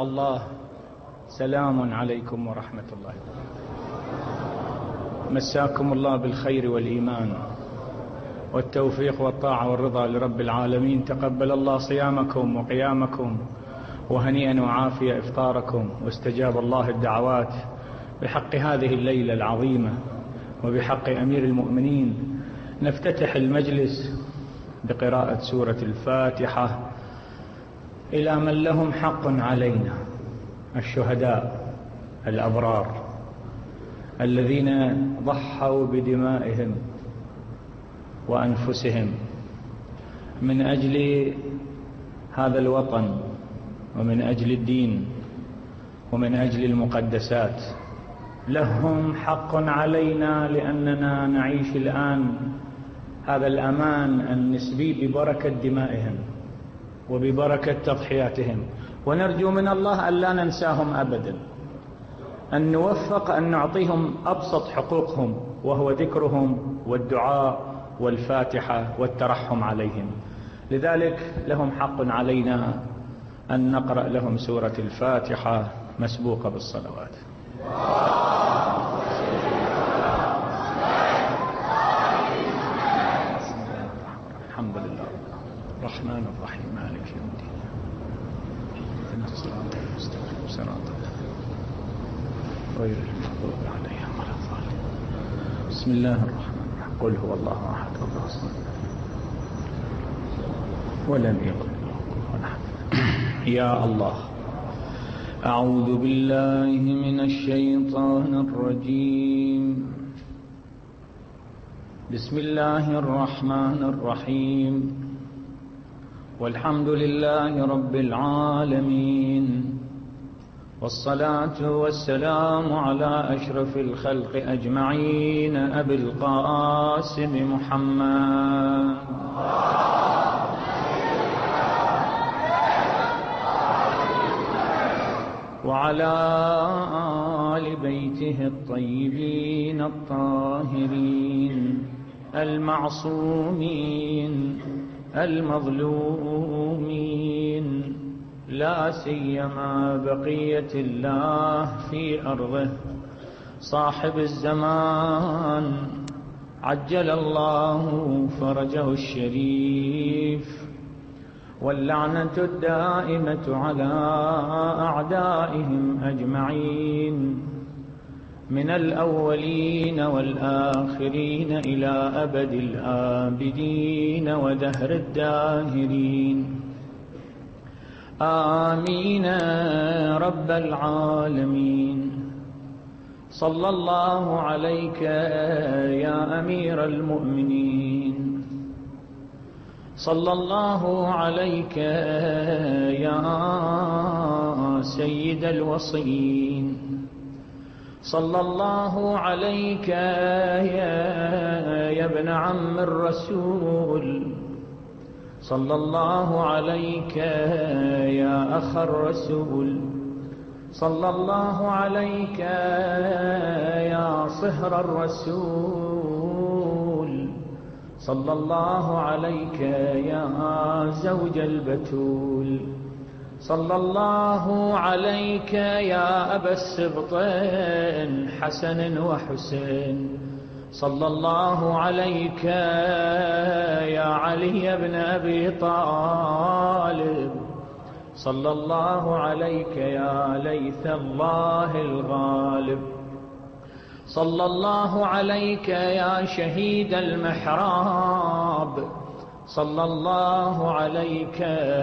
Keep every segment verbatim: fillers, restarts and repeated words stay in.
الله، سلام عليكم ورحمة الله. مساكم الله بالخير والإيمان والتوفيق والطاعة والرضا لرب العالمين. تقبل الله صيامكم وقيامكم، وهنيئا وعافية إفطاركم، واستجاب الله الدعوات بحق هذه الليلة العظيمة وبحق أمير المؤمنين. نفتتح المجلس بقراءة سورة الفاتحة إلى من لهم حق علينا، الشهداء الأبرار الذين ضحوا بدمائهم وأنفسهم من أجل هذا الوطن ومن أجل الدين ومن أجل المقدسات. لهم حق علينا لأننا نعيش الآن هذا الأمان النسبي ببركة دمائهم وببركة تضحياتهم، ونرجو من الله أن لا ننساهم أبدا، أن نوفق أن نعطيهم أبسط حقوقهم، وهو ذكرهم والدعاء والفاتحة والترحم عليهم. لذلك لهم حق علينا أن نقرأ لهم سورة الفاتحة مسبوقة بالصلوات. الحمد لله الرحمن الرحيم مالك يوم الدين، اهدنا الصراط المستقيم صراط غير المغضوب عليهم ولا الضالين. بسم الله الرحمن الرحيم. قل هو الله احد الله الصمد ولم يكن له كفوا احد. يا الله، أعوذ بالله من الشيطان الرجيم. بسم الله الرحمن الرحيم. والحمد لله رب العالمين، والصلاة والسلام على أشرف الخلق أجمعين، أبي القاسم محمد وعلى آل بيته الطيبين الطاهرين المعصومين المظلومين، لا سيما بقية الله في أرضه صاحب الزمان، عجل الله فرجه الشريف، واللعنة الدائمة على أعدائهم أجمعين، من الأولين والآخرين إلى أبد الآبدين ودهر الداهرين. آمين رب العالمين. صلى الله عليك يا أمير المؤمنين، صلى الله عليك يا سيد الوصيين، صلى الله عليك يا, يا ابن عم الرسول، صلى الله عليك يا أخ الرسول، صلى الله عليك يا صهر الرسول، صلى الله عليك يا زوج البتول، صلى الله عليك يا أبا السبطين حسن وحسين، صلى الله عليك يا علي بن أبي طالب، صلى الله عليك يا ليث الله الغالب، صلى الله عليك يا شهيد المحراب، صلى الله عليك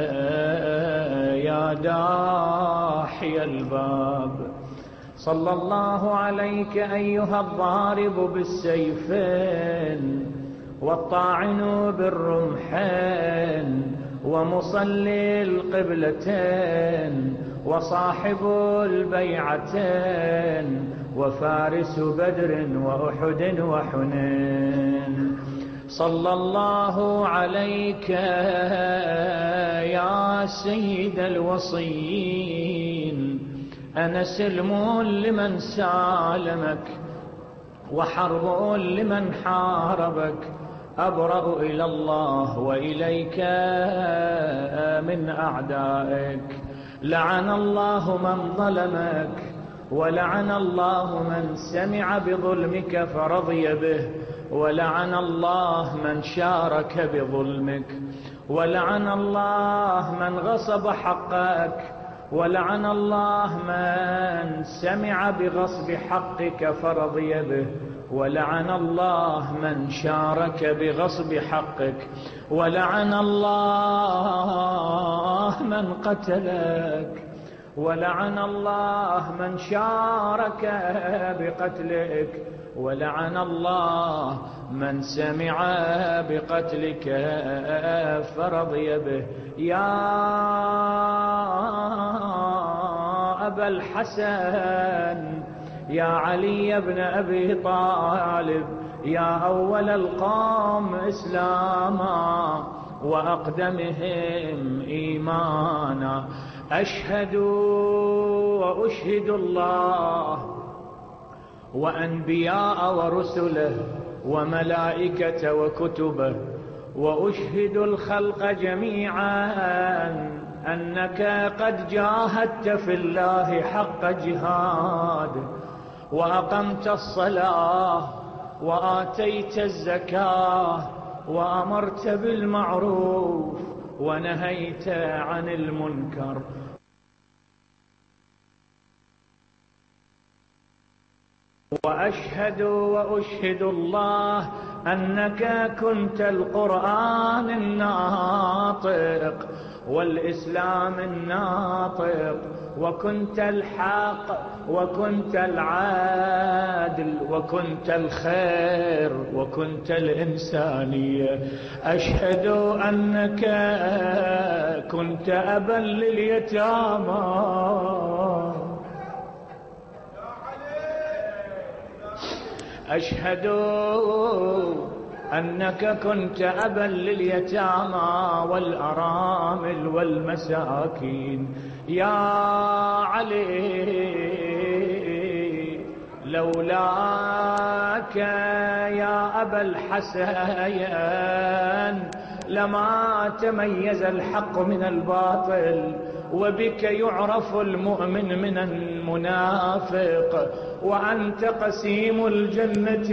يا داحي الباب، صلى الله عليك أيها الضارب بالسيفين والطاعن بالرمحين ومصلي القبلتين وصاحب البيعتين وفارس بدر وأحد وحنين، صلى الله عليك يا سيد الوصيين. أنا سلم لمن سالمك وحرب لمن حاربك، أبرأ إلى الله وإليك من أعدائك. لعن الله من ظلمك، ولعن الله من سمع بظلمك فرضي به، ولعن الله من شارك بظلمك، ولعن الله من غصب حقك، ولعن الله من سمع بغصب حقك فرضي به، ولعن الله من شارك بغصب حقك، ولعن الله من قتلك، ولعن الله من شارك بقتلك، ولعن الله من سمع بقتلك فرضي به. يا أبا الحسن، يا علي بن أبي طالب، يا أول القوم إسلاما وأقدمهم إيمانا، أشهد وأشهد الله وأنبياء ورسله وملائكة وكتبه، وأشهد الخلق جميعا أنك قد جاهدت في الله حق جهاد، وأقمت الصلاة وآتيت الزكاة وأمرت بالمعروف ونهيت عن المنكر. وأشهد وأشهد الله أنك كنت القرآن الناطق والإسلام الناطق، وكنت الحق وكنت العادل وكنت الخير وكنت الإنسانية. أشهد أنك كنت أبا لليتامى، أشهد أنك كنت أبا لليتامى والأرامل والمساكين. يا علي لولاك يا أبا الحسن لما تميز الحق من الباطل، وبك يعرف المؤمن من المنافق، وأنت قسيم الجنة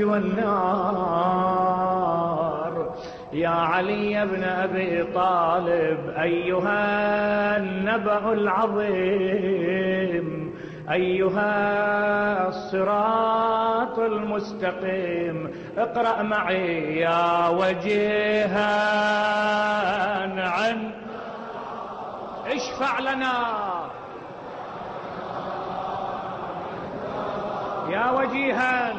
والنار. يا علي بن أبي طالب، أيها النبأ العظيم، أيها الصراط المستقيم، اقرأ معي: يا وجيها عن اشفع لنا، يا وجيها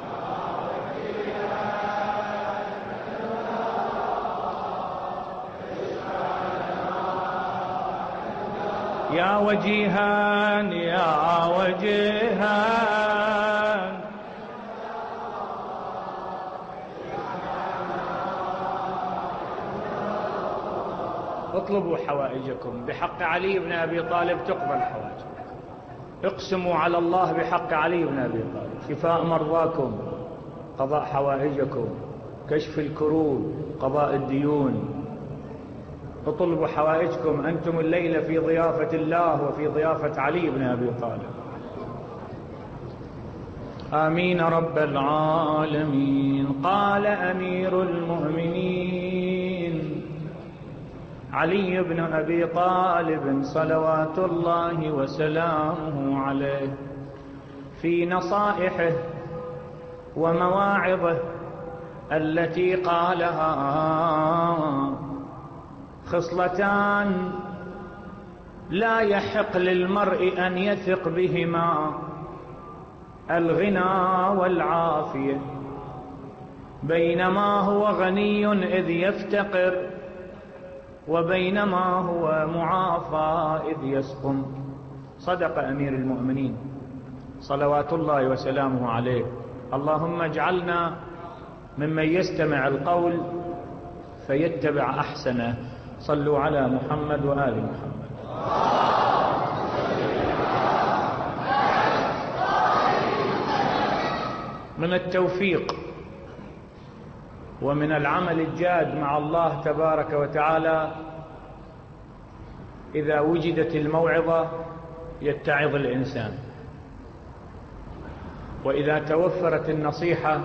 يا وجيها يا وجيها. اطلبوا حوائجكم بحق علي بن أبي طالب تقبل حوائجكم. اقسموا على الله بحق علي بن أبي طالب شفاء مرضاكم، قضاء حوائجكم، كشف الكروب، قضاء الديون. اطلبوا حوائجكم، أنتم الليلة في ضيافة الله وفي ضيافة علي بن أبي طالب. آمين رب العالمين. قال أمير المؤمنين علي بن أبي طالب صلوات الله وسلامه عليه في نصائحه ومواعظه التي قالها: خصلتان لا يحق للمرء أن يثق بهما: الغنى والعافية، بينما هو غني إذ يفتقر، وبينما هو معافى إذ يسقم. صدق أمير المؤمنين صلوات الله وسلامه عليه. اللهم اجعلنا ممن يستمع القول فيتبع أحسنه. صلوا على محمد وآل محمد. من التوفيق ومن العمل الجاد مع الله تبارك وتعالى إذا وجدت الموعظة يتعظ الإنسان، وإذا توفرت النصيحة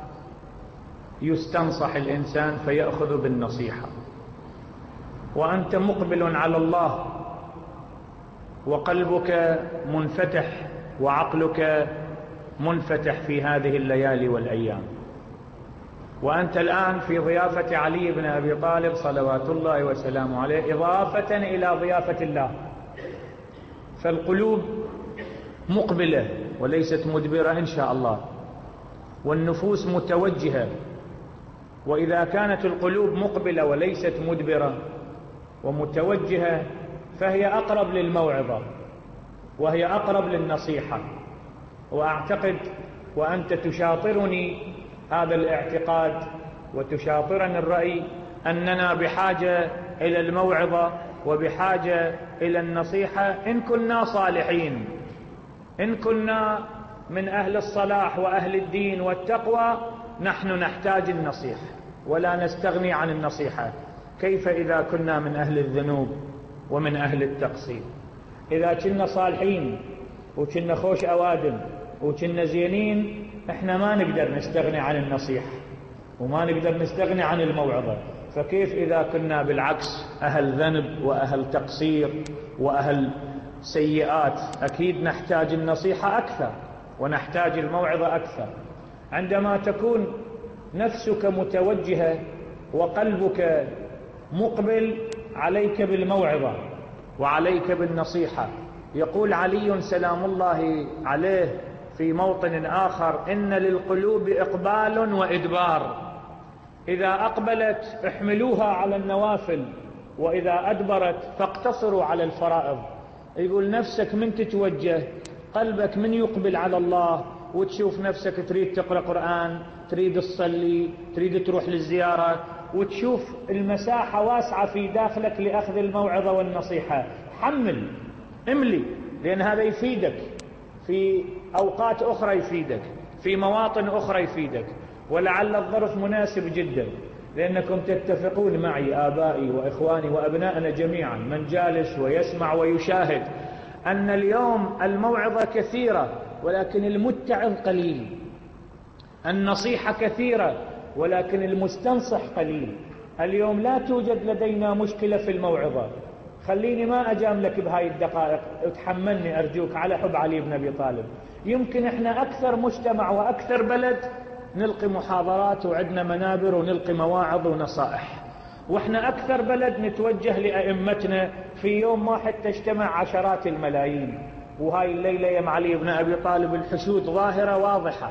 يستنصح الإنسان فيأخذ بالنصيحة. وأنت مقبل على الله وقلبك منفتح وعقلك منفتح في هذه الليالي والأيام، وأنت الآن في ضيافة علي بن أبي طالب صلوات الله وسلامه عليه إضافة إلى ضيافة الله، فالقلوب مقبلة وليست مدبرة إن شاء الله، والنفوس متوجهة. وإذا كانت القلوب مقبلة وليست مدبرة ومتوجهة فهي أقرب للموعظة وهي أقرب للنصيحة. وأعتقد وأنت تشاطرني هذا الاعتقاد وتشاطرني الرأي أننا بحاجة إلى الموعظة وبحاجة إلى النصيحة إن كنا صالحين، إن كنا من أهل الصلاح وأهل الدين والتقوى نحن نحتاج النصيحة ولا نستغني عن النصيحة. كيف إذا كنا من أهل الذنوب ومن أهل التقصير؟ إذا كنا صالحين وكنا خوش أوادم وكنا زينين احنا ما نقدر نستغني عن النصيحة وما نقدر نستغني عن الموعظة، فكيف إذا كنا بالعكس أهل ذنب وأهل تقصير وأهل سيئات؟ أكيد نحتاج النصيحة أكثر ونحتاج الموعظة أكثر. عندما تكون نفسك متوجهة وقلبك مقبل عليك بالموعظة وعليك بالنصيحة. يقول علي سلام الله عليه في موطن آخر: إن للقلوب إقبال وإدبار، إذا أقبلت احملوها على النوافل وإذا أدبرت فاقتصروا على الفرائض. يقول نفسك من تتوجه، قلبك من يقبل على الله وتشوف نفسك تريد تقرأ قرآن، تريد تصلي، تريد تروح للزيارة، وتشوف المساحة واسعة في داخلك لأخذ الموعظة والنصيحة، حمل املي، لأن هذا يفيدك في أوقات أخرى، يفيدك في مواطن أخرى، يفيدك. ولعل الظرف مناسب جدا، لأنكم تتفقون معي آبائي وإخواني وأبنائنا جميعا من جالس ويسمع ويشاهد أن اليوم الموعظة كثيرة ولكن المتعظ قليل، النصيحة كثيرة ولكن المستنصح قليل. اليوم لا توجد لدينا مشكلة في الموعظة. خليني ما أجاملك بهاي الدقائق، اتحملني أرجوك على حب علي بن أبي طالب. يمكن احنا أكثر مجتمع وأكثر بلد نلقي محاضرات وعندنا منابر ونلقي مواعظ ونصائح، واحنا أكثر بلد نتوجه لأئمتنا في يوم واحد تجتمع عشرات الملايين. وهاي الليلة يا علي بن أبي طالب الحشود ظاهرة واضحة،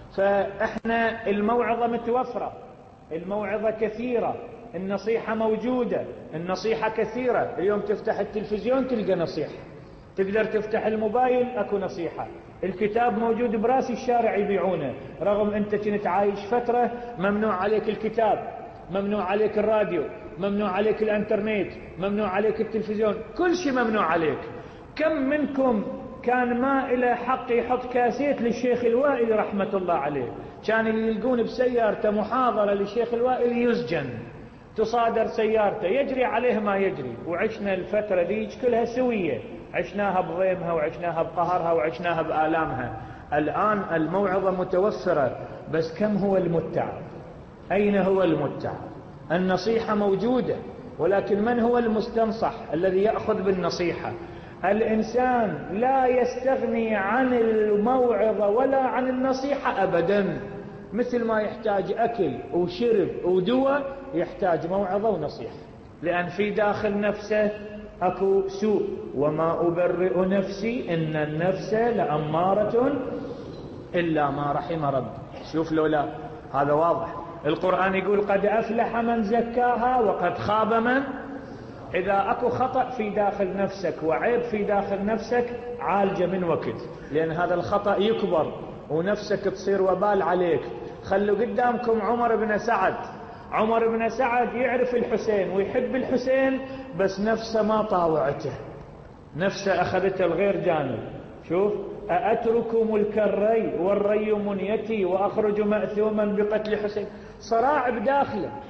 فاحنا الموعظة متوفرة، الموعظة كثيرة، النصيحة موجودة، النصيحة كثيرة. اليوم تفتح التلفزيون تلقى نصيحة، تقدر تفتح الموبايل اكو نصيحة، الكتاب موجود براس الشارع يبيعونه، رغم انت كنت عايش فترة ممنوع عليك الكتاب، ممنوع عليك الراديو، ممنوع عليك الانترنت، ممنوع عليك التلفزيون، كل شيء ممنوع عليك. كم منكم كان ما إلى حق يحط كاسيت للشيخ الوائلي رحمة الله عليه؟ كان اللي يلقون بسيارته محاضرة للشيخ الوائلي يسجن، تصادر سيارته، يجري عليه ما يجري. وعشنا الفترة دي كلها سوية، عشناها بضيمها وعشناها بقهرها وعشناها بآلامها. الآن الموعظة متوفرة، بس كم هو المتعب؟ أين هو المتعب؟ النصيحة موجودة، ولكن من هو المستنصح الذي يأخذ بالنصيحة؟ الإنسان لا يستغني عن الموعظة ولا عن النصيحة أبدا. مثل ما يحتاج أكل وشرب ودواء يحتاج موعظة ونصيحة، لأن في داخل نفسه أكو سوء. وما أبرئ نفسي إن النفس لأمارة إلا ما رحم رب. شوف لولا هذا واضح. القرآن يقول قد أفلح من زكاها وقد خاب من. إذا أكو خطأ في داخل نفسك وعيب في داخل نفسك عالجه من وقت، لأن هذا الخطأ يكبر ونفسك تصير وبال عليك. خلوا قدامكم عمر بن سعد. عمر بن سعد يعرف الحسين ويحب الحسين، بس نفسه ما طاوعته، نفسه أخذته الغير جانب. شوف: أأترك ملك الري والري منيتي وأخرج مأثوما بقتل حسين. صراع بداخله،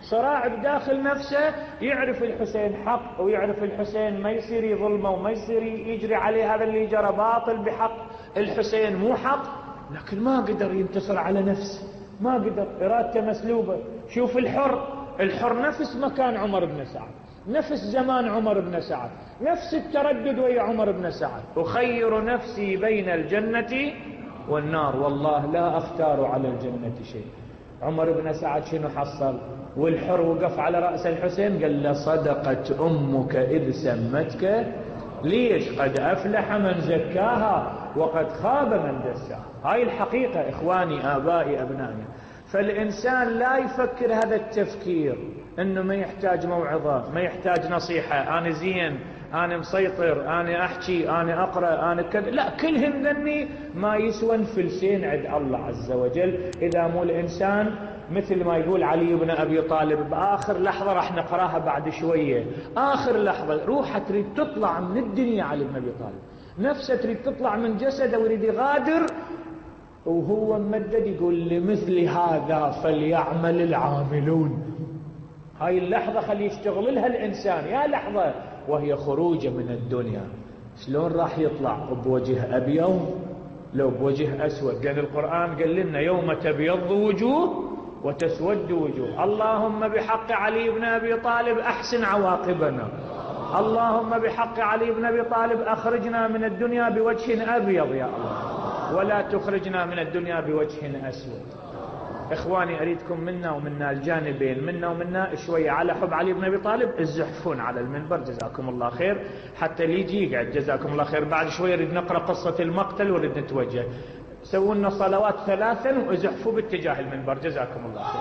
صراع بداخل نفسه، يعرف الحسين حق ويعرف الحسين ما يصير يظلمه وما يصير يجري عليه هذا اللي جرى باطل بحق الحسين مو حق، لكن ما قدر ينتصر على نفسه، ما قدر، إرادته مسلوبة. شوف الحر، الحر نفس مكان عمر بن سعد، نفس زمان عمر بن سعد، نفس التردد ويا عمر بن سعد، أخير نفسي بين الجنة والنار والله لا أختار على الجنة شيء. عمر بن سعد شنو حصل؟ والحر وقف على رأس الحسين قال له صدقت أمك إذ سمتك، ليش؟ قد أفلح من زكاها وقد خاب من دساها. هاي الحقيقة إخواني آبائي أبنائي. فالإنسان لا يفكر هذا التفكير أنه ما يحتاج موعظة، ما يحتاج نصيحة، أنا زين، أنا مسيطر، أنا أحكي، أنا أقرأ، أنا كذا، لا، كلهم ذني ما يسوى فلسين عند الله عز وجل. إذا مو الإنسان مثل ما يقول علي بن أبي طالب بآخر لحظة راح نقراها بعد شوية، آخر لحظة روحه تريد تطلع من الدنيا علي بن أبي طالب، نفسه تريد تطلع من جسده ويريد يغادر، وهو ممدد يقول لمثل هذا فليعمل العاملون. هاي اللحظة خلي يشتغل لها الإنسان، يا لحظة وهي خروجه من الدنيا. شلون راح يطلع؟ بوجه أبيض لو بوجه أسود؟ لأن القرآن قال لنا يوم تبيض وجوه وتسود وجوه. اللهم بحق علي بن أبي طالب أحسن عواقبنا، اللهم بحق علي بن أبي طالب أخرجنا من الدنيا بوجه أبيض يا الله، ولا تخرجنا من الدنيا بوجه أسود. إخواني أريدكم منا ومنا الجانبين، منا ومنا شوية على حب علي بن أبي طالب الزحفون على المنبر جزاكم الله خير، حتى اللي يجي يقعد جزاكم الله خير. بعد شوية نريد نقرأ قصة المقتل ونريد نتوجه، سووا لنا صلوات ثلاثا وازحفوا باتجاه المنبر جزاكم الله خير.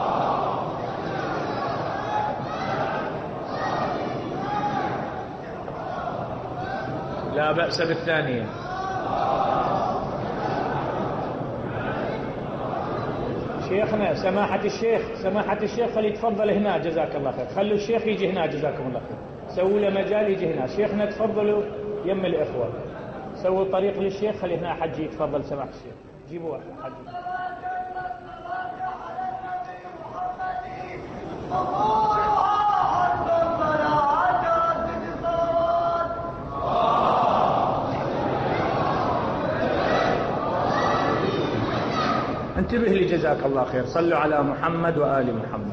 لا بأس بالثانية. شيخنا سماحة الشيخ، سماحة الشيخ خلي يتفضل هنا جزاك الله خير، خلوا الشيخ يجي هنا جزاكم الله خير، سووا له مجال يجي هنا. شيخنا تفضلوا يم الإخوة، سووا طريق للشيخ، خلي هنا حجي يتفضل سماحة الشيخ، جيبوا حجي. انتبه لي جزاك الله خير، صلوا على محمد وآل محمد.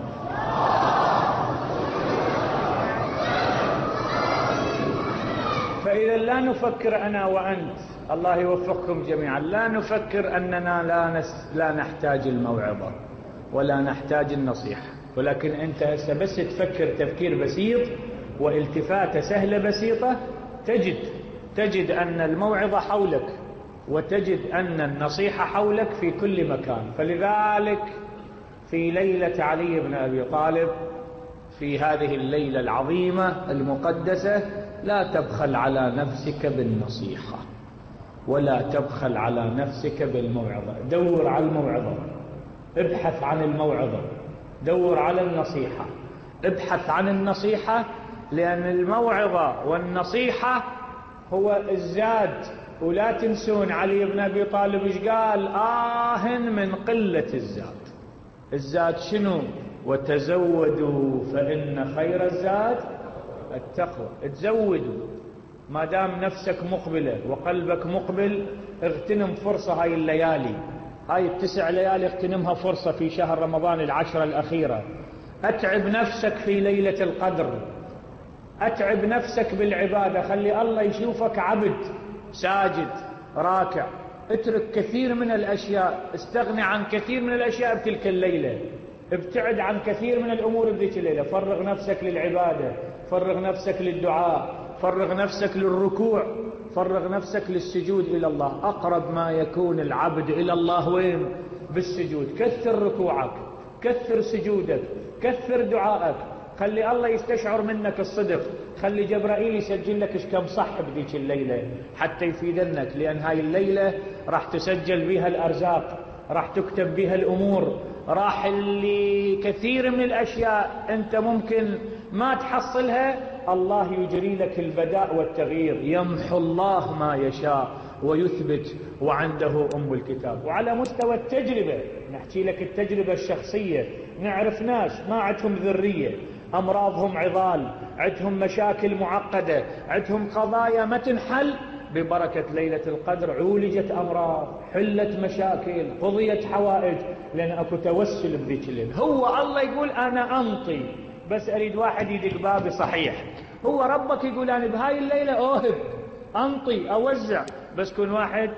فإذا لا نفكر أنا وأنت، الله يوفقكم جميعا، لا نفكر أننا لا, نس لا نحتاج الموعظة ولا نحتاج النصيحة، ولكن أنت هسه بس تفكر تفكير بسيط والتفاتة سهلة بسيطة، تجد تجد أن الموعظة حولك، وتجد أن النصيحة حولك في كل مكان. فلذلك في ليلة علي بن أبي طالب، في هذه الليلة العظيمة المقدسة، لا تبخل على نفسك بالنصيحة ولا تبخل على نفسك بالموعظة. دور على الموعظة، ابحث عن الموعظة، دور على النصيحة، ابحث عن النصيحة، لأن الموعظة والنصيحة هو الزاد. ولا تنسون علي بن أبي طالب ايش قال؟ آه من قلة الزاد. الزاد شنو؟ وتزودوا فإن خير الزاد التقوى. تزودوا ما دام نفسك مقبلة وقلبك مقبل، اغتنم فرصة هاي الليالي، هاي التسع ليالي اغتنمها فرصة في شهر رمضان العشرة الأخيرة. أتعب نفسك في ليلة القدر، أتعب نفسك بالعبادة، خلي الله يشوفك عبد ساجد راكع، اترك كثير من الأشياء، استغني عن كثير من الأشياء بتلك الليلة، ابتعد عن كثير من الأمور بذيك الليلة، فرغ نفسك للعبادة، فرغ نفسك للدعاء، فرغ نفسك للركوع، فرغ نفسك للسجود إلى الله. أقرب ما يكون العبد إلى الله وين؟ بالسجود. كثر ركوعك، كثر سجودك، كثر دعائك، خلي الله يستشعر منك الصدق، خلي جبرائيل يسجل لك ايش كم صح بذيك الليلة حتى يفيدنك، لأن هاي الليلة راح تسجل بها الأرزاق، راح تكتب بها الأمور، راح اللي كثير من الأشياء أنت ممكن ما تحصلها، الله يجري لك البداء والتغيير. يمحو الله ما يشاء ويثبت وعنده أم الكتاب. وعلى مستوى التجربة نحكي لك التجربة الشخصية، نعرف ناس ما عندهم ذرية، أمراضهم عضال، عندهم مشاكل معقدة، عندهم قضايا ما تنحل، ببركة ليلة القدر عولجت أمراض، حلت مشاكل، قضيت حوائج، لأن أكو توسل بذيك الليل. هو الله يقول أنا أنطي، بس أريد واحد يدق بابي صحيح. هو ربك يقول أنا بهاي الليلة أوهب أنطي أوزع، بس كل واحد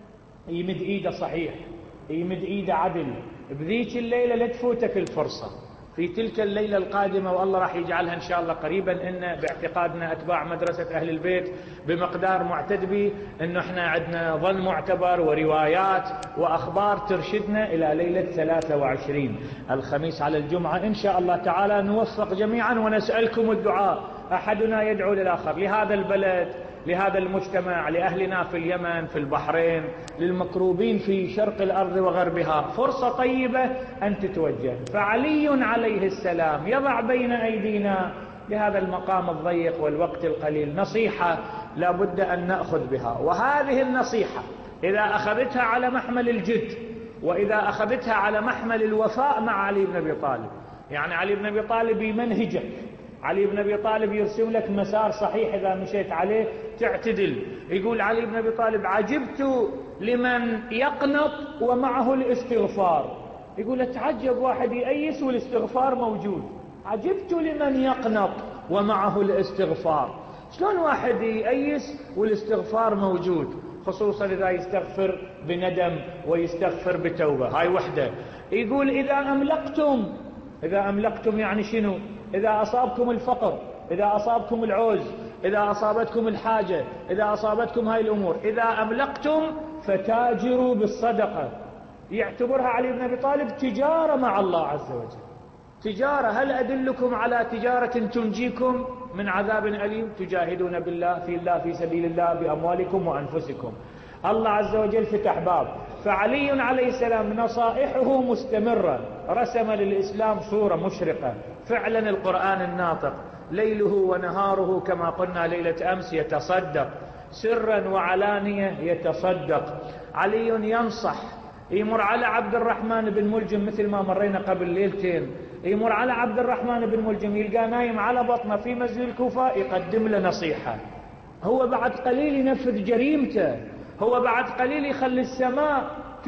يمد إيده صحيح، يمد إيده عدل. بذيك الليلة لا تفوتك الفرصة. في تلك الليلة القادمة، والله راح يجعلها إن شاء الله قريبا، إن باعتقادنا أتباع مدرسة أهل البيت بمقدار معتد به، إنه إحنا عندنا ظن معتبر وروايات وأخبار ترشدنا إلى ليلة ثلاثة وعشرين الخميس على الجمعة إن شاء الله تعالى. نوفق جميعا ونسألكم الدعاء، أحدنا يدعو للآخر، لهذا البلد، لهذا المجتمع، لأهلنا في اليمن، في البحرين، للمكروبين في شرق الأرض وغربها. فرصة طيبة أن تتوجه. فعلي عليه السلام يضع بين أيدينا بهذا المقام الضيق والوقت القليل نصيحة لا بد أن نأخذ بها. وهذه النصيحة إذا أخذتها على محمل الجد، وإذا أخذتها على محمل الوفاء مع علي بن أبي طالب، يعني علي بن أبي طالب يمنهجك، علي بن أبي طالب يرسم لك مسار صحيح إذا مشيت عليه تعتدل. يقول علي بن أبي طالب عجبت لمن يقنط ومعه الاستغفار. يقول اتعجب واحد يأيس والاستغفار موجود. عجبت لمن يقنط ومعه الاستغفار. شلون واحد يأيس والاستغفار موجود؟ خصوصا إذا يستغفر بندم ويستغفر بتوبة. هاي وحدة. يقول إذا أملقتم، إذا أملقتم يعني شنو؟ إذا أصابكم الفقر، إذا أصابكم العوز، إذا أصابتكم الحاجة، إذا أصابتكم هاي الأمور، إذا أملقتم فتاجروا بالصدقة. يعتبرها علي بن أبي طالب تجارة مع الله عز وجل. تجارة. هل أدلكم على تجارة تنجيكم من عذاب أليم؟ تجاهدون بالله في الله في سبيل الله بأموالكم وأنفسكم. الله عز وجل فتح باب. فعلي عليه السلام نصائحه مستمرة، رسم للإسلام صورة مشرقة. فعلا القرآن الناطق ليله ونهاره كما قلنا ليلة أمس يتصدق، سرا وعلانية يتصدق. علي ينصح، يمر على عبد الرحمن بن ملجم مثل ما مرينا قبل ليلتين، يمر على عبد الرحمن بن ملجم يلقى نايم على بطنه في مسجد الكوفة، يقدم له نصيحة. هو بعد قليل ينفذ جريمته، هو بعد قليل يخلي السماء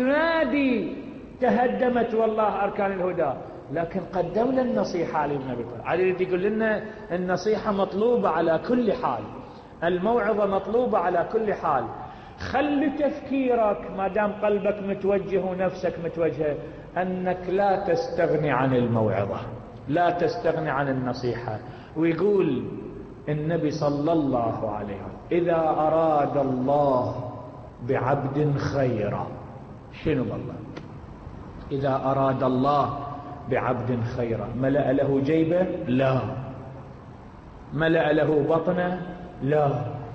تنادي تهدمت والله أركان الهدى، لكن قدم لنا النصيحة علي بن أبي طالب. علي يقول لنا النصيحة مطلوبة على كل حال، الموعظة مطلوبة على كل حال. خلي تفكيرك ما دام قلبك متوجه ونفسك متوجهة أنك لا تستغني عن الموعظة، لا تستغني عن النصيحة. ويقول النبي صلى الله عليه وسلم إذا أراد الله بعبد خيرا، شنو بالله؟ إذا أراد الله بعبد خيرا ملأ له جيبه؟ لا. ملأ له بطنه؟ لا.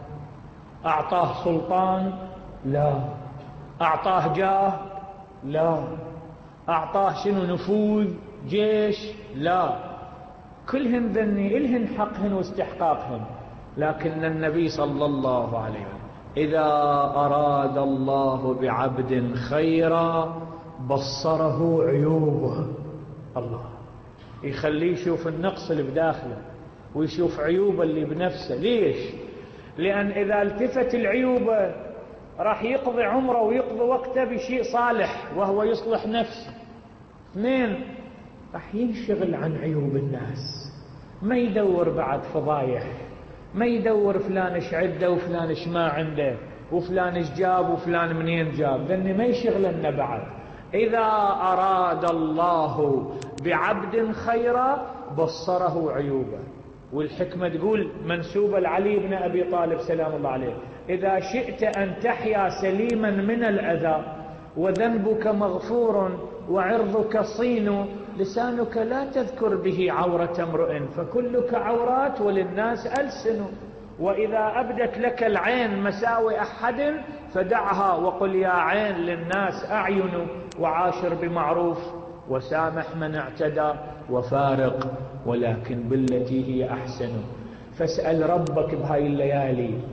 أعطاه سلطان؟ لا. أعطاه جاه؟ لا. أعطاه شنو؟ نفوذ جيش؟ لا. كلهن ذني إلهن حقهن واستحقاقهن، لكن النبي صلى الله عليه وسلم إذا أراد الله بعبد خيرا بصره عيوبه. الله يخليه يشوف النقص اللي بداخله ويشوف عيوبه اللي بنفسه. ليش؟ لأن إذا التفت العيوبه راح يقضي عمره ويقضي وقته بشيء صالح وهو يصلح نفسه. اثنين، راح ينشغل عن عيوب الناس، ما يدور بعد فضايح، ما يدور فلان ايش عنده وفلان ايش ما عنده وفلان ايش جاب وفلان منين جاب، لأنه ما يشغلنا بعد. إذا أراد الله بعبد خيرا بصره عيوبه. والحكمة تقول منسوبة لعلي بن أبي طالب سلام الله عليه: إذا شئت أن تحيا سليما من الأذى وذنبك مغفور وعرضك صين لسانك لا تذكر به عورة امرئ فكلك عورات وللناس ألسن. وإذا أبدت لك العين مساوي أحد فدعها وقل يا عين للناس أعين وعاشر بمعروف وسامح من اعتدى وفارق ولكن بالتي هي أحسن. فاسأل ربك بهاي الليالي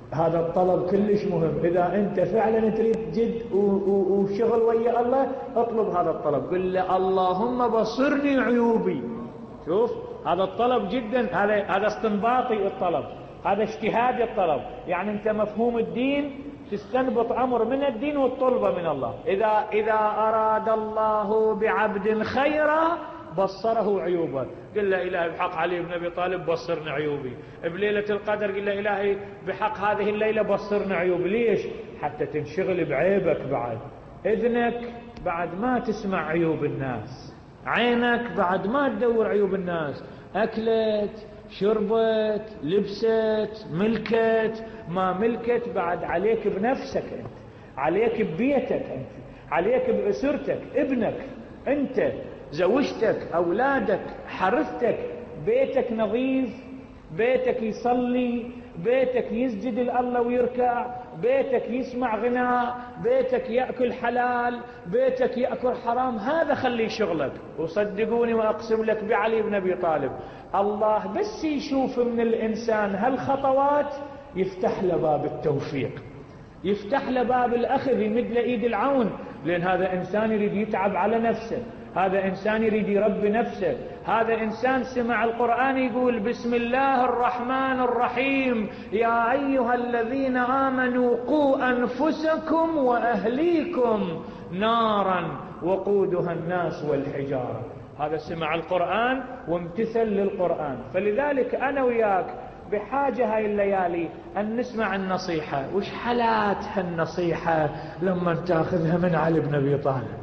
هذا الطلب كلش مهم. إذا أنت فعلا تريد جد وشغل ويا الله اطلب هذا الطلب، قل له اللهم بصرني عيوبي. شوف هذا الطلب جدا، هذا هذا استنباطي الطلب، هذا اجتهادي الطلب. يعني أنت مفهوم الدين تستنبط أمر من الدين والطلبة من الله. إذا إذا أراد الله بعبد خيرا بصره عيوبه، قل له إلهي بحق علي بن أبي طالب بصرنا عيوبي. بليلة القدر قل له إلهي بحق هذه الليلة بصرنا عيوبي. ليش؟ حتى تنشغل بعيبك بعد. إذنك بعد ما تسمع عيوب الناس، عينك بعد ما تدور عيوب الناس، أكلت شربت لبست ملكت ما ملكت، بعد عليك بنفسك أنت، عليك ببيتك أنت، عليك بأسرتك، ابنك أنت، زوجتك، أولادك، حرفتك، بيتك نظيف، بيتك يصلي، بيتك يسجد لله ويركع، بيتك يسمع غناء، بيتك يأكل حلال، بيتك يأكل حرام. هذا خلي شغلك. وصدقوني وأقسم لك بعلي بن أبي طالب، الله بس يشوف من الإنسان هالخطوات يفتح له باب التوفيق، يفتح له باب الأخذ، يمد له إيد العون. لأن هذا إنسان يريد يتعب على نفسه، هذا إنسان يريد يربي نفسه، هذا إنسان سمع القرآن يقول بسم الله الرحمن الرحيم يا أيها الذين آمنوا قوا أنفسكم وأهليكم نارا وقودها الناس والحجارة. هذا سمع القرآن وامتثل للقرآن. فلذلك أنا وياك بحاجة هاي الليالي أن نسمع النصيحة. وش حالات هالنصيحة لما تاخذها من علي بن أبي طالب؟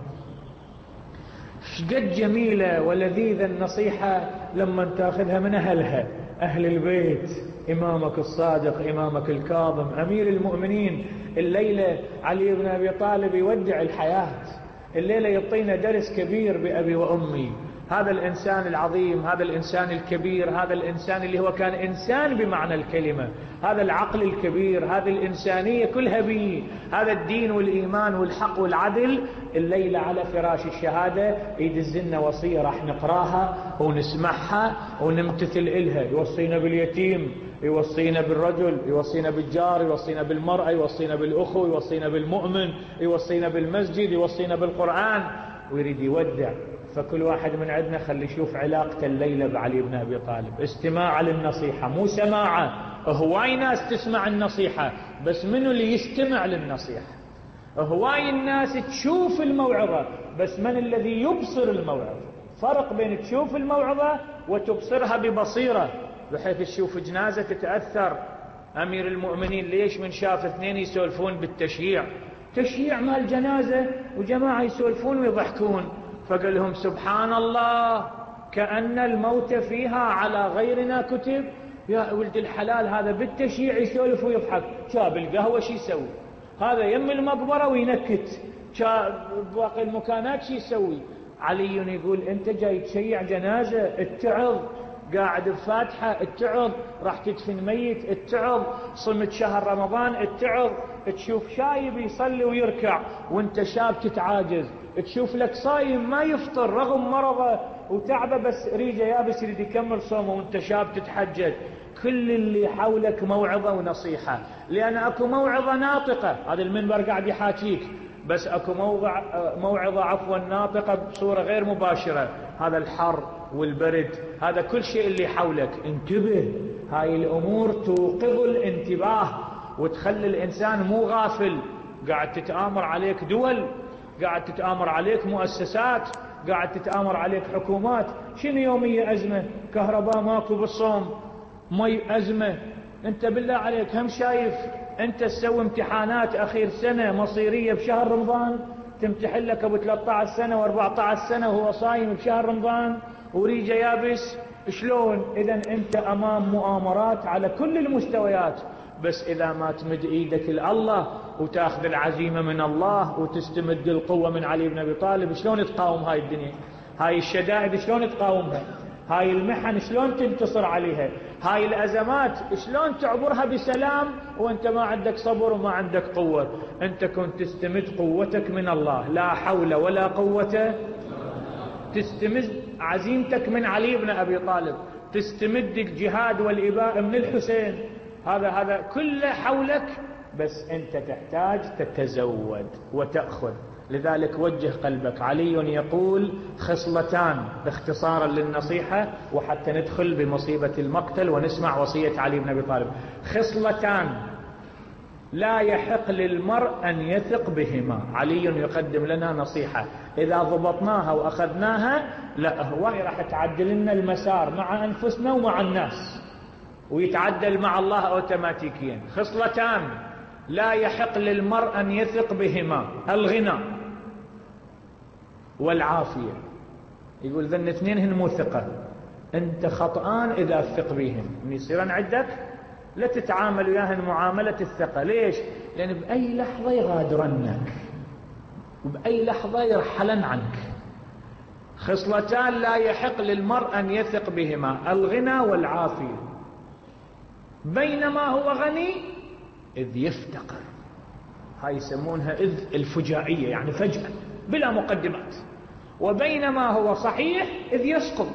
شقد جميلة ولذيذة النصيحة لما تاخذها من أهلها، أهل البيت، إمامك الصادق، إمامك الكاظم، أمير المؤمنين. الليلة علي بن أبي طالب يودع الحياة، الليلة يعطينا درس كبير بأبي وأمي. هذا الإنسان العظيم، هذا الإنسان الكبير، هذا الإنسان اللي هو كان إنسان بمعنى الكلمة، هذا العقل الكبير، هذه الإنسانية كلها بيه، هذا الدين والإيمان والحق والعدل. الليلة على فراش الشهادة يدزلنا وصية راح نقراها ونسمعها ونمتثل إلها. يوصينا باليتيم، يوصينا بالرجل، يوصينا بالجار، يوصينا بالمرأة، يوصينا بالأخو، يوصينا بالمؤمن، يوصينا بالمسجد، يوصينا بالقرآن، ويريد يودع. فكل واحد من عندنا خلي يشوف علاقته الليلة بعلي بن أبي طالب. استماع للنصيحة مو سماعة. هواي ناس تسمع النصيحة بس منو اللي يستمع للنصيحة؟ هواي الناس تشوف الموعظة بس من الذي يبصر الموعظة؟ فرق بين تشوف الموعظة وتبصرها ببصيرة، بحيث تشوف جنازة تتأثر. أمير المؤمنين ليش من شاف اثنين يسولفون بالتشييع، تشييع مال جنازة وجماعة يسولفون ويضحكون، فقال لهم سبحان الله كأن الموت فيها على غيرنا كتب. يا ولد الحلال هذا بالتشييع يسولف ويضحك، شاب القهوة شي يسوي؟ هذا يم المقبرة وينكت، شاب باقي المكانات شي يسوي؟ علي يقول انت جاي تشيع جنازة اتعظ، قاعد بفاتحة اتعظ، راح تدفن ميت اتعظ، صمت شهر رمضان اتعظ، تشوف شايب يصلي ويركع وانت شاب تتعاجز، تشوف لك صايم ما يفطر رغم مرضه وتعبه بس ريجه يابس يريد يكمل صومه وانت شاب تتحجج. كل اللي حولك موعظة ونصيحة، لأن أكو موعظة ناطقة، هذا المنبر قاعد يحاكيك، بس أكو موضع موعظة عفوا ناطقة بصورة غير مباشرة. هذا الحر والبرد، هذا كل شيء اللي حولك. انتبه، هاي الأمور توقظ الانتباه وتخلي الإنسان مو غافل. قاعد تتآمر عليك دول، قاعد تتآمر عليك مؤسسات، قاعد تتآمر عليك حكومات. شنو يومية أزمة؟ كهرباء ماكو بالصوم، مي أزمة. انت بالله عليك هم شايف انت تسوي امتحانات اخير سنة مصيرية بشهر رمضان، تمتحن لك ابو ثلاثة عشر سنة واربعة عشر سنة وهو صايم بشهر رمضان وريجه يابس؟ شلون؟ اذا انت امام مؤامرات على كل المستويات. بس اذا ما تمد ايدك لله وتاخذ العزيمة من الله وتستمد القوة من علي بن ابي طالب، شلون تقاوم هاي الدنيا؟ هاي الشدائد شلون تقاومها؟ هاي المحن شلون تنتصر عليها؟ هاي الأزمات شلون تعبرها بسلام وانت ما عندك صبر وما عندك قوة؟ انت كنت تستمد قوتك من الله، لا حول ولا قوة. تستمد عزيمتك من علي بن أبي طالب، تستمد الجهاد والإباء من الحسين. هذا هذا كله حولك، بس أنت تحتاج تتزود وتأخذ. لذلك وجه قلبك. علي يقول خصلتان باختصارا للنصيحة وحتى ندخل بمصيبة المقتل ونسمع وصية علي بن أبي طالب. خصلتان لا يحق للمرء أن يثق بهما. علي يقدم لنا نصيحة إذا ضبطناها وأخذناها لا هواي راح تعدل لنا المسار مع أنفسنا ومع الناس، ويتعدل مع الله أوتوماتيكيا. خصلتان لا يحق للمرء أن يثق بهما: الغنى والعافية. يقول ذن اثنين هن مو ثقة، أنت خطآن إذا تثق بهم. من يصيرن عندك لا تتعامل وياهن معاملة الثقة. ليش؟ لأن بأي لحظة يغادرنك وبأي لحظة يرحلن عنك. خصلتان لا يحق للمرء أن يثق بهما: الغنى والعافية. بينما هو غني إذ يفتقر. هاي يسمونها إذ الفجائية، يعني فجأة بلا مقدمات. وبينما هو صحيح إذ يسقط،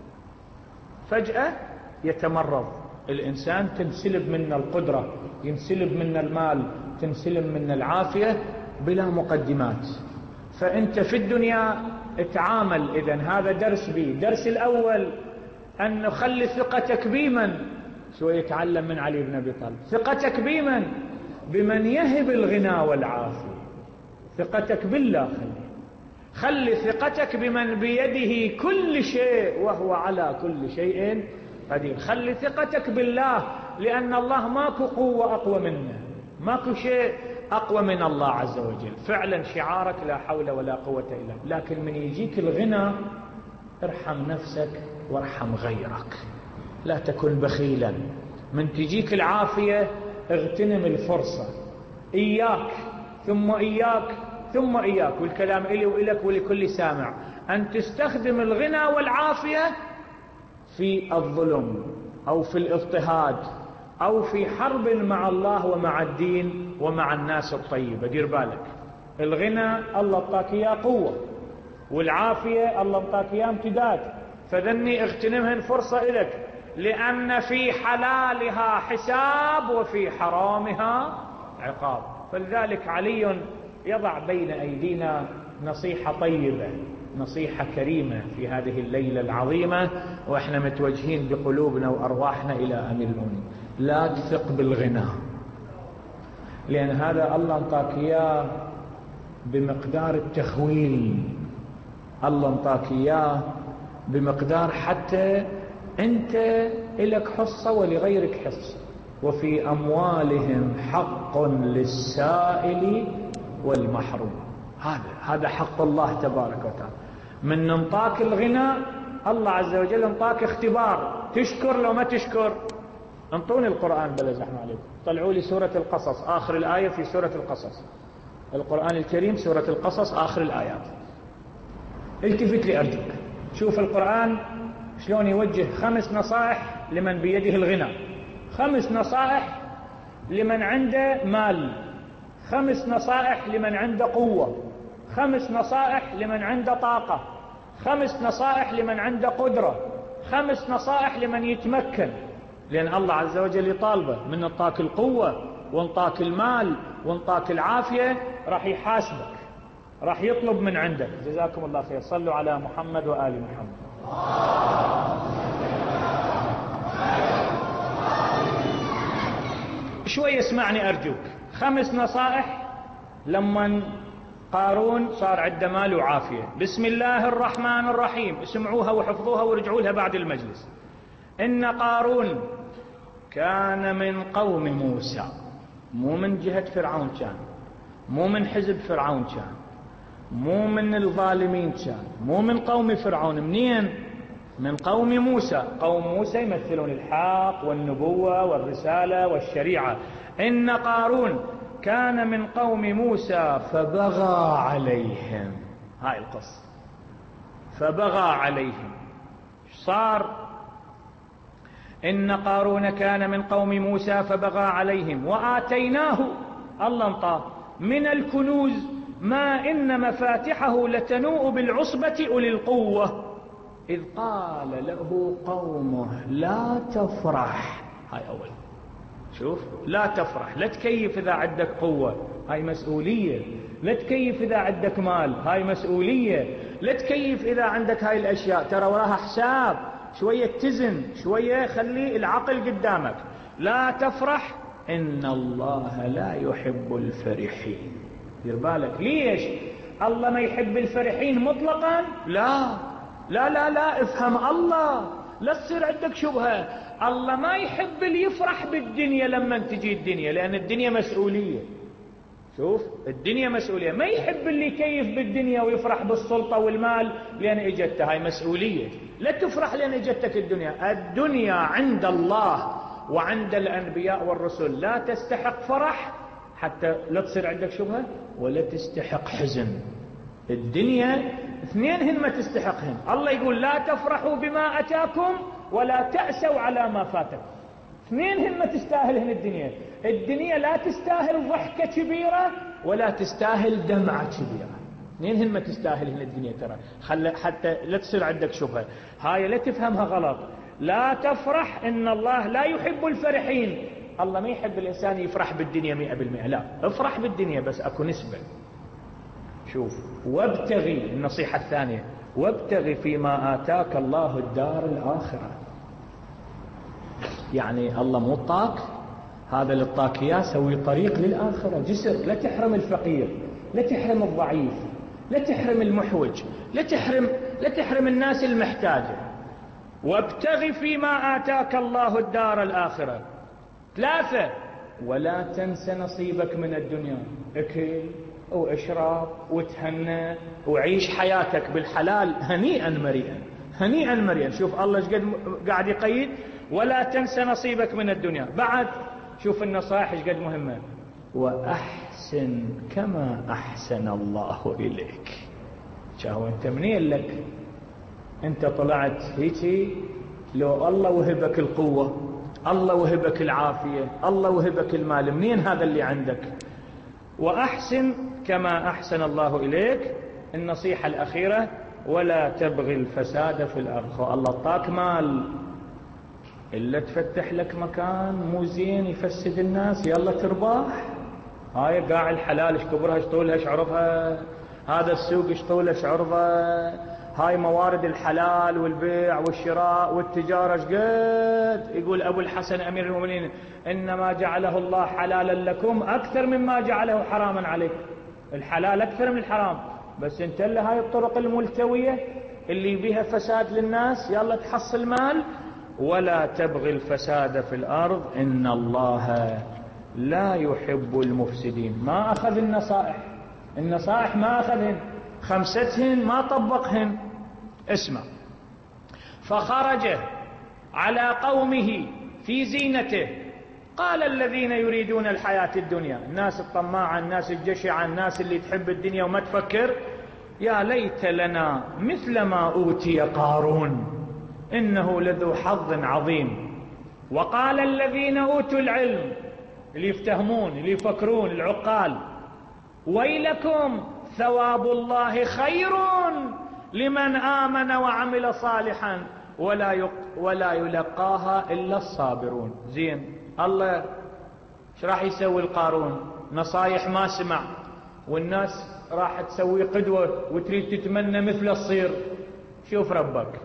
فجأة يتمرض الإنسان، تنسلب منا القدرة، ينسلب منا المال، تنسلب منا العافية بلا مقدمات. فأنت في الدنيا اتعامل. إذن هذا درس بي. درس الأول أن نخلي ثقتك بمن؟ شو يتعلم من علي بن أبي طالب؟ ثقتك بمن؟ بمن يهب الغنى والعافية. ثقتك بالله. خلي خلي ثقتك بمن بيده كل شيء وهو على كل شيء قدير. خلي ثقتك بالله، لأن الله ماكو قوة أقوى منه، ماكو شيء أقوى من الله عز وجل. فعلا شعارك لا حول ولا قوة إلا بالله. لكن من يجيك الغنى ارحم نفسك وارحم غيرك، لا تكن بخيلا. من تجيك العافية اغتنم الفرصة. إياك ثم إياك ثم إياك، والكلام إلي وإلك ولكل سامع، أن تستخدم الغنى والعافية في الظلم أو في الاضطهاد أو في حرب مع الله ومع الدين ومع الناس الطيبة. دير بالك، الغنى الله اعطاك اياه قوة، والعافية الله اعطاك اياه امتداد، فذني اغتنمهن فرصة إلك، لأن في حلالها حساب وفي حرامها عقاب. فلذلك علي يضع بين أيدينا نصيحة طيبة، نصيحة كريمة في هذه الليلة العظيمة، وإحنا متوجهين بقلوبنا وأرواحنا إلى أمير المؤمنين. لا تثق بالغنى، لأن هذا الله انطاك إياه بمقدار التخويل، الله انطاك إياه بمقدار حتى أنت إلك حصة ولغيرك حصة. وفي أموالهم حق للسائل والمحروم. هذا هذا حق الله تبارك وتعالى. من انطاك الغنى الله عز وجل انطاك اختبار، تشكر لو ما تشكر. انطوني القرآن بلا زحمة عليكم، طلعوا لي سورة القصص، آخر الآية في سورة القصص، القرآن الكريم سورة القصص آخر الآيات. التفت لي أرجوك، شوف القرآن شلون يوجه خمس نصائح لمن بيده الغنى، خمس نصائح لمن عنده مال، خمس نصائح لمن عنده قوة، خمس نصائح لمن عنده طاقة، خمس نصائح لمن عنده قدرة، خمس نصائح لمن يتمكن. لأن الله عز وجل يطالبه من انطاك القوة وانطاك المال وانطاك العافية راح يحاسبك، راح يطلب من عندك. جزاكم الله خير. صلوا على محمد وآل محمد. شوي اسمعني أرجوك. خمس نصائح لما قارون صار عنده مال وعافية. بسم الله الرحمن الرحيم، اسمعوها وحفظوها ورجعوا لها بعد المجلس. إن قارون كان من قوم موسى، مو من جهة فرعون كان، مو من حزب فرعون كان، مو من الظالمين كان، مو من قوم فرعون. منين؟ من قوم موسى. قوم موسى يمثلون الحق والنبوة والرسالة والشريعة. إن قارون كان من قوم موسى فبغى عليهم. هاي القصة، فبغى عليهم. صار إن قارون كان من قوم موسى فبغى عليهم وآتيناه، الله انطاه، من الكنوز ما إن مفاتحه لتنوء بالعصبة أولي القوة إذ قال له قومه لا تفرح. هاي أول. شوف، لا تفرح، لا تكيف إذا عندك قوة، هاي مسؤولية. لا تكيف إذا عندك مال، هاي مسؤولية. لا تكيف إذا عندك هاي الأشياء، ترى وراها حساب. شوية تزن، شوية خلي العقل قدامك. لا تفرح إن الله لا يحب الفرحين. دير بالك، ليش الله ما يحب الفرحين مطلقا؟ لا لا لا لا، افهم الله، لا تصير عندك شبهة. الله ما يحب اللي يفرح بالدنيا لما تجي الدنيا، لأن الدنيا مسؤولية. شوف، الدنيا مسؤولية. ما يحب اللي يكيف بالدنيا ويفرح بالسلطة والمال لأن اجته، هاي مسؤولية. لا تفرح لأن اجتك الدنيا. الدنيا عند الله وعند الأنبياء والرسل لا تستحق فرح، حتى لا تصير عندك شبهة، ولا تستحق حزن. الدنيا اثنينهن ما تستحقهن. الله يقول لا تفرحوا بما أتاكم ولا تأسوا على ما فاتكم. اثنينهن ما تستاهلهن الدنيا. الدنيا لا تستاهل ضحكة كبيرة ولا تستاهل دمعة كبيرة. اثنينهن ما تستاهلهن الدنيا ترى. خل حتى لا تصير عندك شبهة. هاي لا تفهمها غلط. لا تفرح، إن الله لا يحب الفرحين. الله ما يحب الإنسان يفرح بالدنيا مئة بالمئة، لا، افرح بالدنيا بس أكو نسبة. شوف، وابتغي، النصيحة الثانية، وابتغي فيما آتاك الله الدار الآخرة. يعني الله مو طاك، هذا اللي طاك إياه سوي طريق للآخرة، جسر. لا تحرم الفقير، لا تحرم الضعيف، لا تحرم المحوج، لا تحرم لا تحرم الناس المحتاجة. وابتغي فيما آتاك الله الدار الآخرة. ثلاثة، ولا تنس نصيبك من الدنيا. اكل واشرب وتهنى وعيش حياتك بالحلال هنيئا مريئا، هنيئا مريئا. شوف الله ايش قد قاعد يقيد، ولا تنس نصيبك من الدنيا. بعد شوف النصائح ايش قد مهمة، وأحسن كما أحسن الله إليك. شاهو انت منين لك؟ انت طلعت هيك، لو الله وهبك القوة، الله وهبك العافية، الله وهبك المال، منين هذا اللي عندك؟ وأحسن كما أحسن الله إليك. النصيحة الأخيرة، ولا تبغي الفساد في الأرض. الله طاك مال، إلا تفتح لك مكان مو زين يفسد الناس، يلا ترباح. هاي قاع الحلال ايش كبرها ايش طولها ايش عرضها، هذا السوق ايش طوله ايش عرضه، هاي موارد الحلال والبيع والشراء والتجارة ايش قد. يقول أبو الحسن أمير المؤمنين، إنما جعله الله حلالا لكم أكثر مما جعله حراما عليكم. الحلال أكثر من الحرام، بس انت اللي هاي الطرق الملتوية اللي بها فساد للناس، يلا تحصل مال. ولا تبغي الفساد في الأرض إن الله لا يحب المفسدين. ما أخذ النصائح، النصائح ما أخذهن، خمستهن ما طبقهن. اسمع، فخرج على قومه في زينته. قال الذين يريدون الحياة الدنيا، الناس الطماعة، الناس الجشعة، الناس اللي تحب الدنيا وما تفكر، يا ليت لنا مثل ما أوتي قارون إنه لذو حظ عظيم. وقال الذين أوتوا العلم، اللي يفتهمون اللي يفكرون العقال، ويلكم ثواب الله خير لمن آمن وعمل صالحا ولا يق ولا يلقاها إلا الصابرون. زين، الله ايش راح يسوي القارون؟ نصايح ما سمع، والناس راح تسوي قدوة وتريد تتمنى مثل الصير. شوف ربك،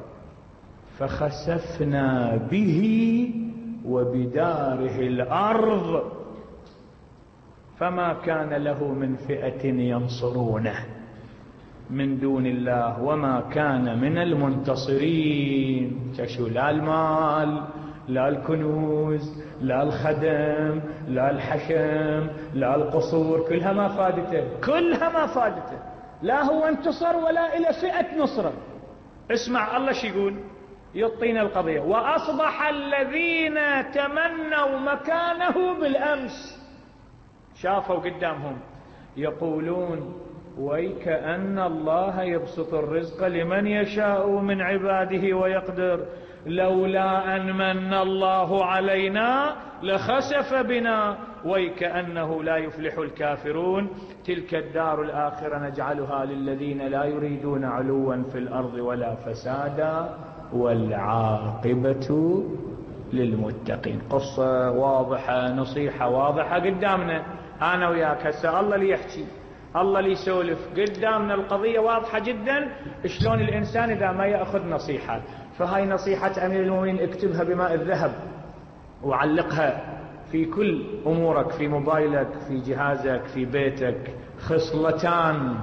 فخسفنا به وبداره الأرض فما كان له من فئة ينصرونه من دون الله وما كان من المنتصرين. شو، لا المال، لا الكنوز، لا الخدم، لا الحشم، لا القصور، كلها ما فادته، كلها ما فادته. لا هو انتصر ولا إلى فئة نصرة. اسمع الله شو يقول، يعطينا القضية. وأصبح الذين تمنوا مكانه بالأمس، شافوا قدامهم، يقولون ويك أن الله يبسط الرزق لمن يشاء من عباده ويقدر لولا أن من الله علينا لخسف بنا ويك أنه لا يفلح الكافرون. تلك الدار الآخرة نجعلها للذين لا يريدون علوا في الأرض ولا فسادا والعاقبة للمتقين. قصة واضحة، نصيحة واضحة قدامنا أنا وياك هسه، الله اللي يحكي، الله اللي يسولف قدامنا، القضية واضحة جدا. شلون الإنسان إذا ما يأخذ نصيحة؟ فهاي نصيحة أمير المؤمنين، اكتبها بماء الذهب وعلقها في كل أمورك، في موبايلك، في جهازك، في بيتك. خصلتان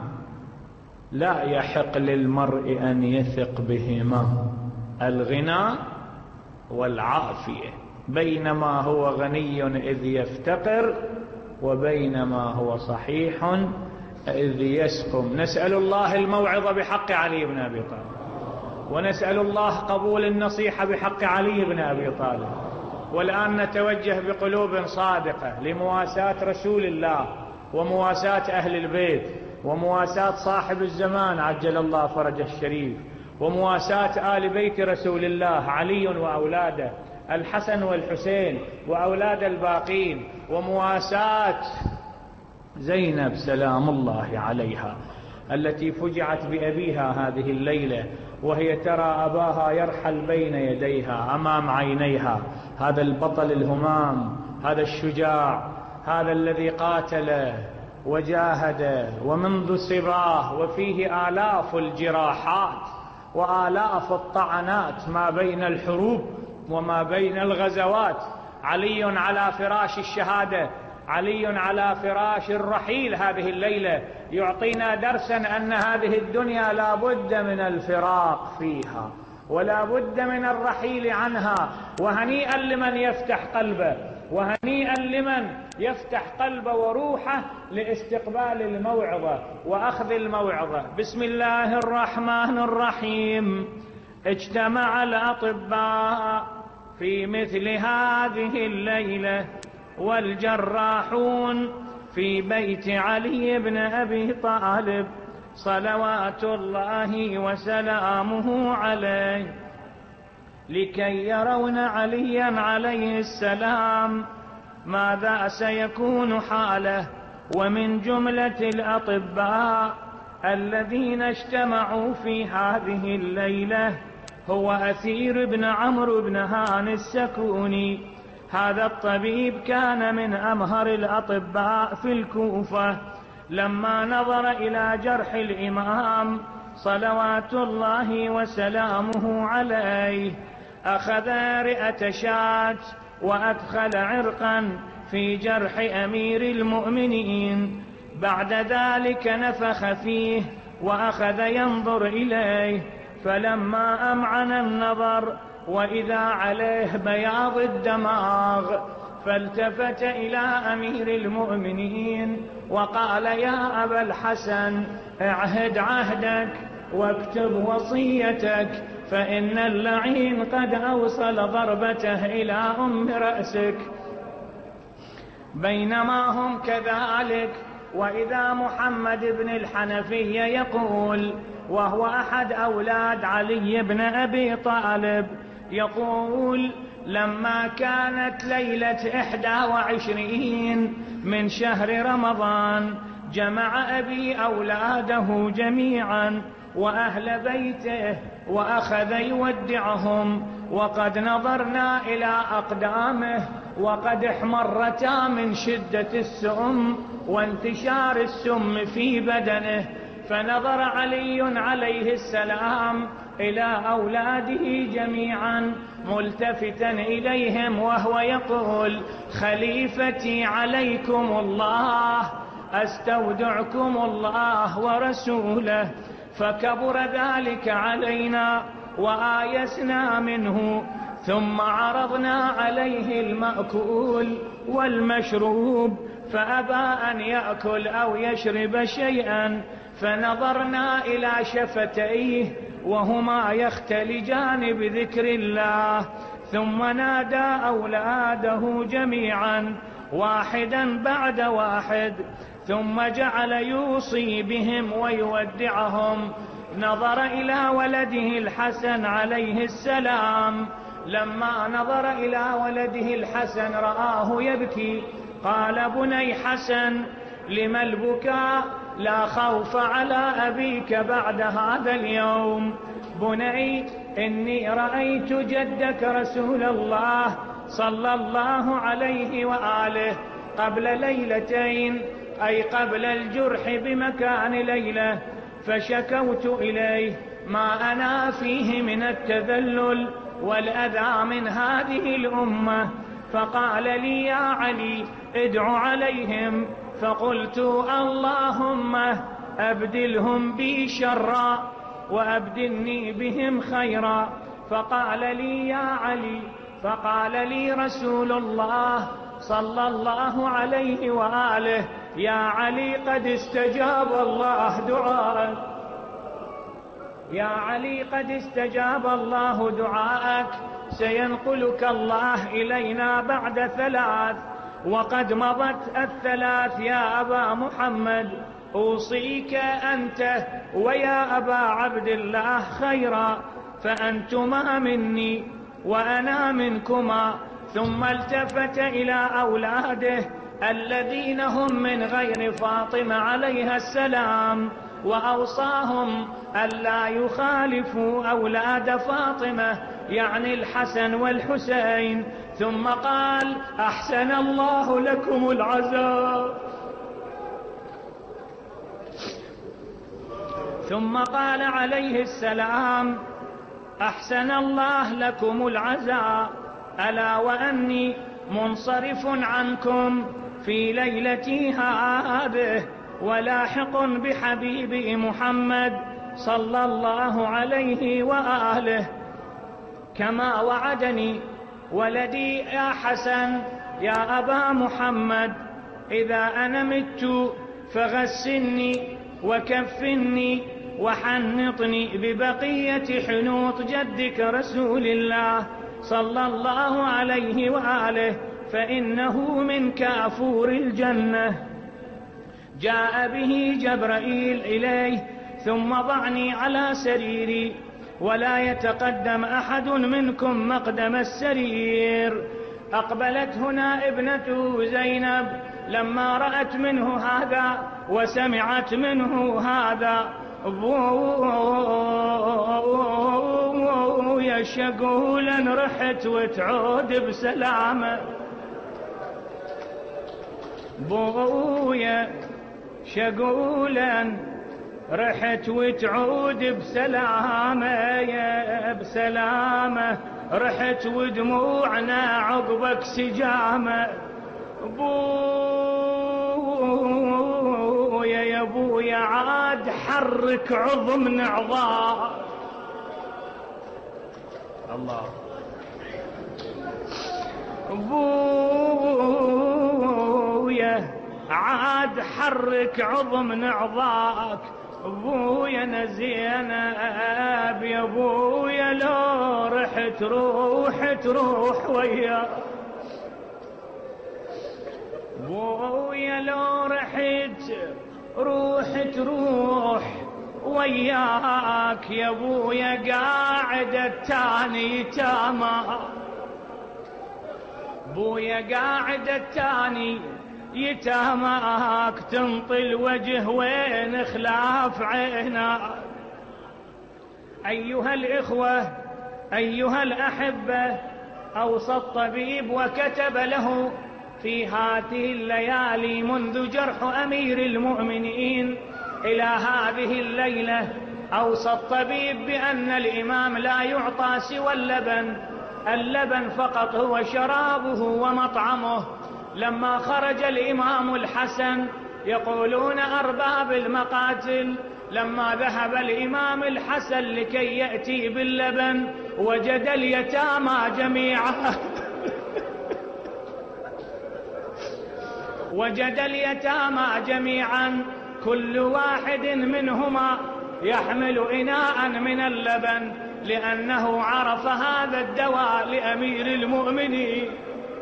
لا يحق للمرء أن يثق بهما: الغنى والعافية، بينما هو غني إذ يفتقر، وبينما هو صحيح إذ يسقم. نسأل الله الموعظة بحق علي بن أبي طالب، ونسأل الله قبول النصيحة بحق علي بن أبي طالب. والآن نتوجه بقلوب صادقة لمواساة رسول الله، ومواساة أهل البيت، ومواساة صاحب الزمان عجل الله فرجه الشريف، ومواساة آل بيت رسول الله، علي وأولاده، الحسن والحسين وأولاد الباقين، ومواساة زينب سلام الله عليها التي فجعت بأبيها هذه الليلة وهي ترى أباها يرحل بين يديها أمام عينيها. هذا البطل الهمام، هذا الشجاع، هذا الذي قاتل وجاهد ومنذ صباه، وفيه آلاف الجراحات وآلاف الطعنات ما بين الحروب وما بين الغزوات. علي على فراش الشهادة، علي على فراش الرحيل هذه الليلة، يعطينا درسا أن هذه الدنيا لا بد من الفراق فيها، ولا بد من الرحيل عنها. وهنيئا لمن يفتح قلبه، وهنيئا لمن يفتح قلبه وروحه لاستقبال الموعظة وأخذ الموعظة. بسم الله الرحمن الرحيم. اجتمع الأطباء في مثل هذه الليلة والجراحون في بيت علي بن أبي طالب صلوات الله وسلامه عليه، لكي يرون عليا عليه السلام ماذا سيكون حاله. ومن جملة الأطباء الذين اجتمعوا في هذه الليلة هو أثير بن عمرو بن هان السكوني. هذا الطبيب كان من أمهر الأطباء في الكوفة. لما نظر إلى جرح الإمام صلوات الله وسلامه عليه أخذ رئة شاة وأدخل عرقا في جرح أمير المؤمنين. بعد ذلك نفخ فيه وأخذ ينظر إليه، فلما أمعن النظر وإذا عليه بياض الدماغ فالتفت إلى أمير المؤمنين وقال: يا أبا الحسن، اعهد عهدك واكتب وصيتك، فإن اللعين قد أوصل ضربته إلى أم رأسك. بينما هم كذلك وإذا محمد بن الحنفية يقول، وهو أحد أولاد علي بن أبي طالب، يقول: لما كانت ليلة إحدى وعشرين من شهر رمضان جمع أبي أولاده جميعا وأهل بيته وأخذ يودعهم، وقد نظرنا إلى أقدامه وقد احمرتا من شدة السم وانتشار السم في بدنه. فنظر علي عليه السلام إلى أولاده جميعا ملتفتا إليهم وهو يقول: خليفتي عليكم الله، أستودعكم الله ورسوله. فكبر ذلك علينا وآيسنا منه، ثم عرضنا عليه المأكول والمشروب فأبى أن يأكل أو يشرب شيئا، فنظرنا إلى شفتيه وهما يختلجان بذكر الله، ثم نادى أولاده جميعا واحدا بعد واحد، ثم جعل يوصي بهم ويودعهم. نظر إلى ولده الحسن عليه السلام، لما نظر إلى ولده الحسن رآه يبكي، قال: بني حسن، لما البكاء؟ لا خوف على أبيك بعد هذا اليوم. بني إني رأيت جدك رسول الله صلى الله عليه وآله قبل ليلتين، أي قبل الجرح بمكان ليلة، فشكوت إليه ما أنا فيه من التذلل والأذى من هذه الأمة، فقال لي يا علي ادع عليهم، فقلت اللهم أبدلهم بي شرا وأبدلني بهم خيرا. فقال لي يا علي فقال لي رسول الله صلى الله عليه وآله يا علي قد استجاب الله دعاءك، يا علي قد استجاب الله دعاءك، سينقلك الله إلينا بعد ثلاث، وقد مضت الثلاث يا أبا محمد، أوصيك أنت ويا أبا عبد الله خيرا، فأنتما مني وأنا منكما. ثم التفت إلى أولاده الذين هم من غير فاطمة عليها السلام، وأوصاهم ألا يخالفوا أولاد فاطمة، يعني الحسن والحسين. ثم قال أحسن الله لكم العزاء. ثم قال عليه السلام أحسن الله لكم العزاء، ألا وأني منصرف عنكم في ليلتي هذه، ولاحق بحبيبي محمد صلى الله عليه وآله، كما وعدني ولدي يا حسن يا أبا محمد، إذا أنا مت فغسلني وكفني وحنطني ببقية حنوط جدك رسول الله صلى الله عليه وآله، فإنه من كافور الجنة. جاء به جبرائيل إليه، ثم ضعني على سريري، ولا يتقدم أحد منكم مقدم السرير. أقبلت هنا ابنته زينب لما رأت منه هذا وسمعت منه هذا، بويا شقولا رحت وتعود بسلامة، بويا شقولا رحت وتعود بسلامة، يا بسلامة رحت ودموعنا عقبك سجامة. بويا يا بويا عاد حرك عظم نعضاء، الله بويا عاد حرك عظم نعضاك، بويا نزينب يا بويا لو رحت روح تروح وياك، بويا لو رحت روح تروح وياك، يا بويا قاعد التاني تاما، بويا قاعد التاني يتاماك، تنطي الوجه وين خلاف عيناك. أيها الإخوة أيها الأحبة، أوصى الطبيب وكتب له في هذه الليالي منذ جرح أمير المؤمنين إلى هذه الليلة، أوصى الطبيب بأن الإمام لا يعطى سوى اللبن، اللبن فقط هو شرابه ومطعمه. لما خرج الإمام الحسن، يقولون أرباب المقاتل، لما ذهب الإمام الحسن لكي يأتي باللبن وجد اليتامى جميعا وجد اليتامى جميعا كل واحد منهما يحمل إناء من اللبن، لأنه عرف هذا الدواء لأمير المؤمنين.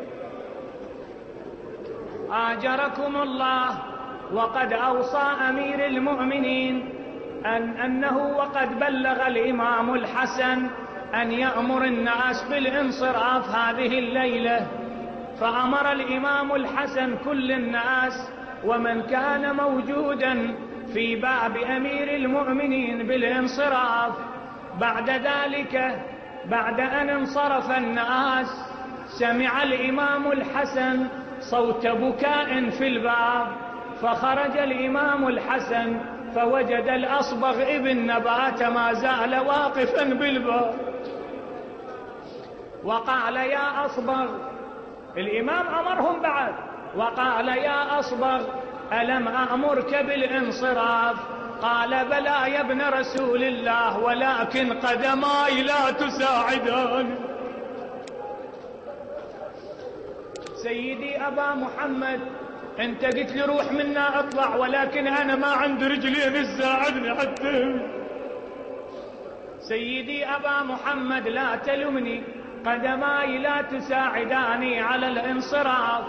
آجركم الله، وقد أوصى أمير المؤمنين أن أنه وقد بلغ الإمام الحسن أن يأمر الناس بالانصراف هذه الليلة، فأمر الإمام الحسن كل الناس ومن كان موجودا في باب أمير المؤمنين بالانصراف. بعد ذلك بعد أن انصرف الناس سمع الإمام الحسن صوت بكاء في الباب، فخرج الإمام الحسن فوجد الأصبغ ابن نبات ما زال واقفا بالباب، وقال يا أصبغ، الإمام أمرهم بعد، وقال يا أصبغ ألم أأمرك بالانصراف؟ قال بلى يا ابن رسول الله، ولكن قدماي لا تساعدان. سيدي أبا محمد انت قلت لي روح منا اطلع، ولكن انا ما عندي رجلين تساعدني حتى. سيدي أبا محمد لا تلمني، قدماي لا تساعداني على الانصراف.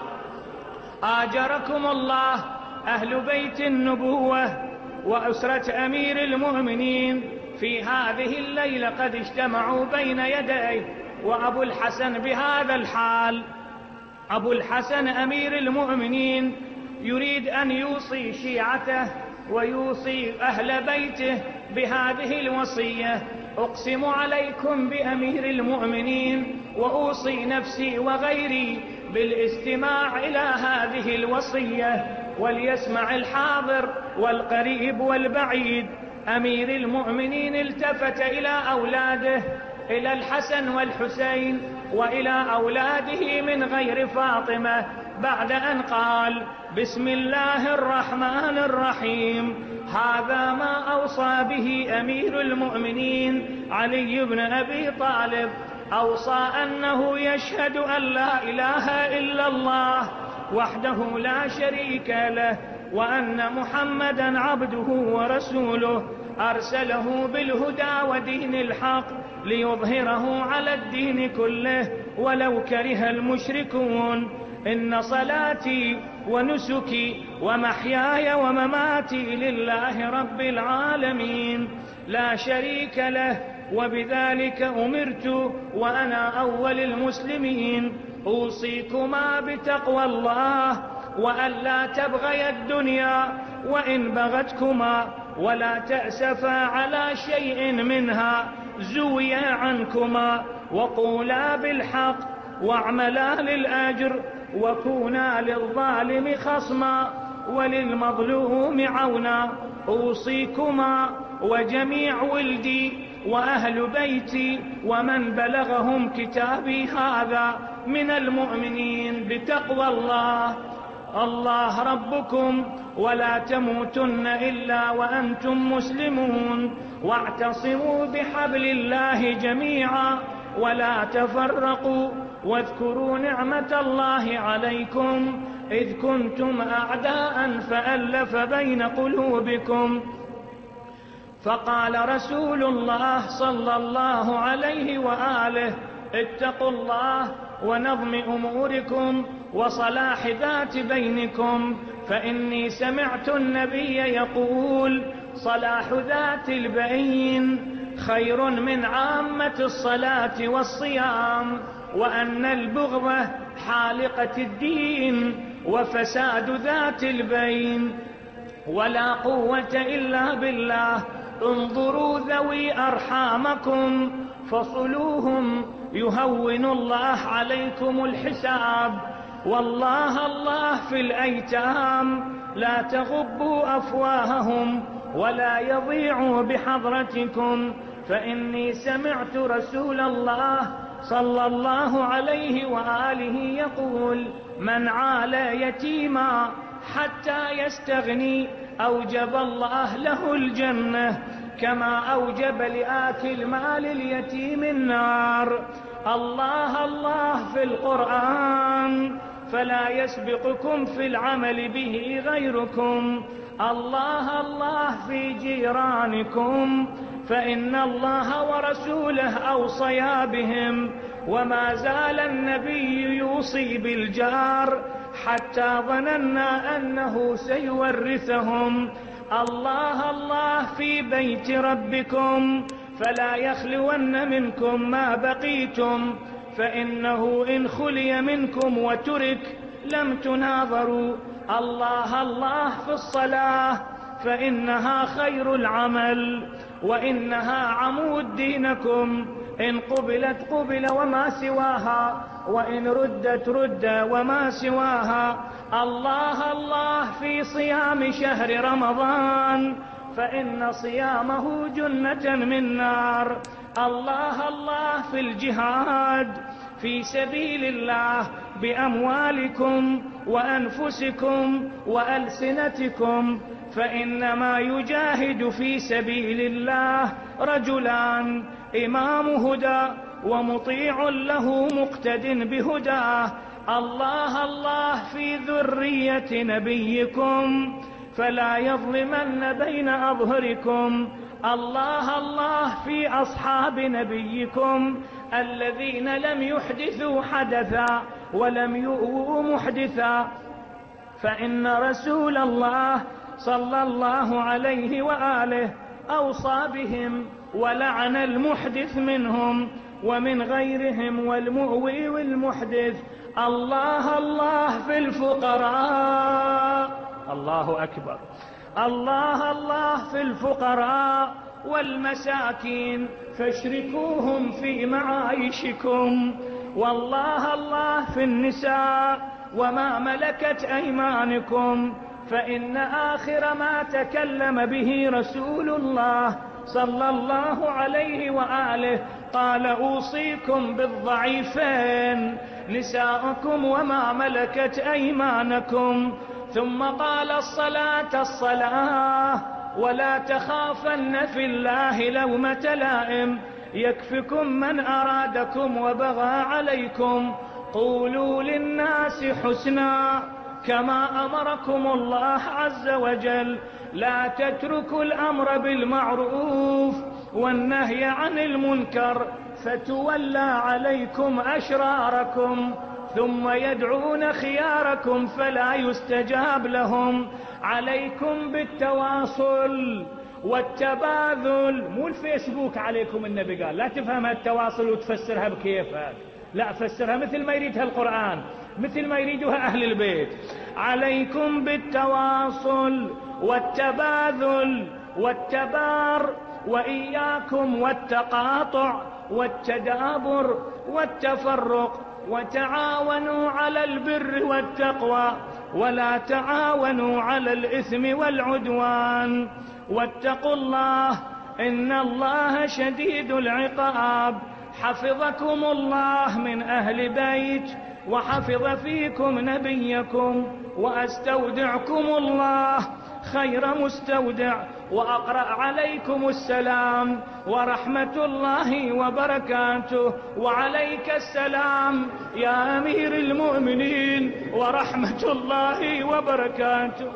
آجركم الله أهل بيت النبوة وأسرة أمير المؤمنين في هذه الليلة قد اجتمعوا بين يديه، وأبو الحسن بهذا الحال. أبو الحسن أمير المؤمنين يريد أن يوصي شيعته ويوصي أهل بيته بهذه الوصية: أقسم عليكم بأمير المؤمنين وأوصي نفسي وغيري بالاستماع إلى هذه الوصية، وليسمع الحاضر والقريب والبعيد. أمير المؤمنين التفت إلى أولاده، إلى الحسن والحسين وإلى أولاده من غير فاطمة، بعد أن قال: بسم الله الرحمن الرحيم، هذا ما أوصى به أمير المؤمنين علي بن أبي طالب. أوصى أنه يشهد أن لا إله إلا الله وحده لا شريك له، وأن محمدا عبده ورسوله أرسله بالهدى ودين الحق ليظهره على الدين كله ولو كره المشركون. إن صلاتي ونسكي ومحياي ومماتي لله رب العالمين لا شريك له، وبذلك أمرت وأنا أول المسلمين. أوصيكما بتقوى الله وألا تبغي الدنيا وإن بغتكما، ولا تأسفا على شيء منها زوي عنكما، وقولا بالحق واعملا للأجر، وكونا للظالم خصما وللمظلوم عونا. أوصيكما وجميع ولدي وأهل بيتي ومن بلغهم كتابي هذا من المؤمنين بتقوى الله. الله ربكم ولا تموتن إلا وأنتم مسلمون، واعتصموا بحبل الله جميعا ولا تفرقوا، واذكروا نعمة الله عليكم إذ كنتم أعداء فألف بين قلوبكم، فقال رسول الله صلى الله عليه وآله: اتقوا الله ونظم أموركم وصلاح ذات بينكم، فإني سمعت النبي يقول: صلاح ذات البين خير من عامة الصلاة والصيام، وأن البغضة حالقة الدين وفساد ذات البين، ولا قوة إلا بالله. انظروا ذوي أرحامكم فصلوهم يهون الله عليكم الحساب، والله الله في الأيتام لا تغبوا أفواههم ولا يضيعوا بحضرتكم، فإني سمعت رسول الله صلى الله عليه وآله يقول: من عال يتيما حتى يستغني أوجب الله له الجنة، كما أوجب لآكل مال اليتيم النار. الله الله في القرآن فلا يسبقكم في العمل به غيركم، الله الله في جيرانكم فإن الله ورسوله أوصيا بهم، وما زال النبي يوصي بالجار حتى ظننا أنه سيورثهم. الله الله في بيت ربكم فلا يخلون منكم ما بقيتم، فإنه إن خلي منكم وترك لم تناظروا. الله الله في الصلاة فإنها خير العمل. وإنها عمود دينكم، إن قبلت قبل وما سواها، وإن ردت رد وما سواها. الله الله في صيام شهر رمضان، فإن صيامه جنة من نار. الله الله في الجهاد في سبيل الله بأموالكم وأنفسكم وألسنتكم، فإنما يجاهد في سبيل الله رجلان: إمام هدى ومطيع له مقتد بهداه. الله الله في ذرية نبيكم، فلا يظلمن بين أظهركم. الله الله في أصحاب نبيكم الذين لم يحدثوا حدثا ولم يؤووا محدثا، فإن رسول الله صلى الله عليه وآله أوصى بهم ولعن المحدث منهم ومن غيرهم والمؤوي والمحدث. الله الله في الفقراء، الله أكبر، الله الله في الفقراء والمساكين، فاشركوهم في معايشكم. والله الله في النساء وما ملكت أيمانكم، فإن آخر ما تكلم به رسول الله صلى الله عليه وآله قال: أوصيكم بالضعيفين نساءكم وما ملكت أيمانكم. ثم قال: الصلاة الصلاة، ولا تخافن في الله لومة لائم، يكفكم من أرادكم وبغى عليكم، قولوا للناس حسنا كما أمركم الله عز وجل، لا تتركوا الأمر بالمعروف والنهي عن المنكر فتولى عليكم أشراركم، ثم يدعون خياركم فلا يستجاب لهم. عليكم بالتواصل والتباذل، مو الفيسبوك عليكم. النبي قال لا تفهمها التواصل وتفسرها بكيفك، لا، فسرها مثل ما يريدها القرآن، مثل ما يريدها أهل البيت. عليكم بالتواصل والتباذل والتبار، وإياكم والتقاطع والتدابر والتفرق، وتعاونوا على البر والتقوى ولا تعاونوا على الإثم والعدوان، واتقوا الله إن الله شديد العقاب. حفظكم الله من أهل بيت وحفظ فيكم نبيكم، وأستودعكم الله خير مستودع، وأقرأ عليكم السلام ورحمة الله وبركاته. وعليك السلام يا أمير المؤمنين ورحمة الله وبركاته.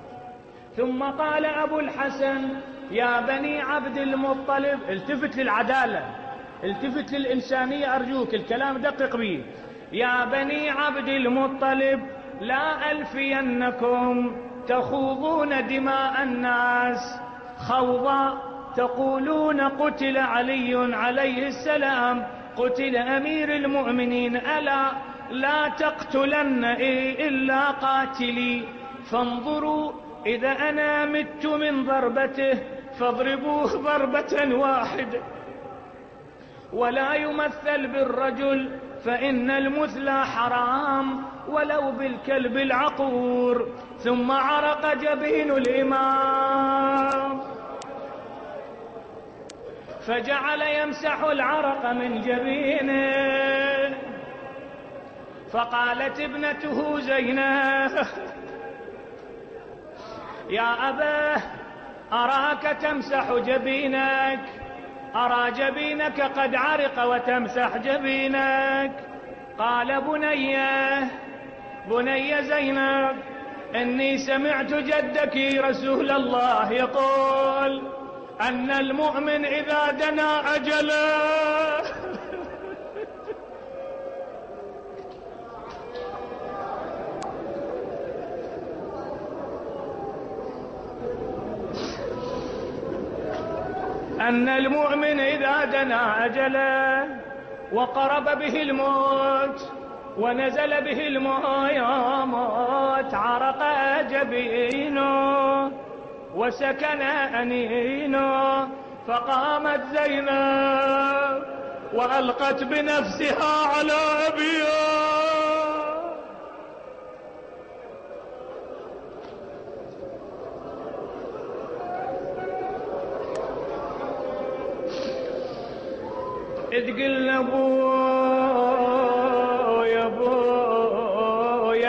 ثم قال أبو الحسن: يا بني عبد المطلب، التفت للعدالة، التفت للإنسانية أرجوك، الكلام دقق به. يا بني عبد المطلب، لا ألفينكم تخوضون دماء الناس خوضا، تقولون قتل علي عليه السلام، قتل أمير المؤمنين، ألا لا تقتلن إلا قاتلي، فانظروا إذا أنا مت من ضربته فاضربوه ضربة واحدة، ولا يمثل بالرجل فإن المثلى حرام ولو بالكلب العقور. ثم عرق جبين الإمام فجعل يمسح العرق من جبينه، فقالت ابنته زينب: يا أباه أراك تمسح جبينك، أرى جبينك قد عرق وتمسح جبينك. قال: بني بني زينب، إني سمعت جدك رسول الله يقول أن المؤمن إذا دنا أجله أن المؤمن إذا دنا أجله وقرب به الموت ونزل به الموت عرق جبينه وسكن أنينه، فقامت زينب وألقت بنفسها على أبيها. تقول أبويا أبويا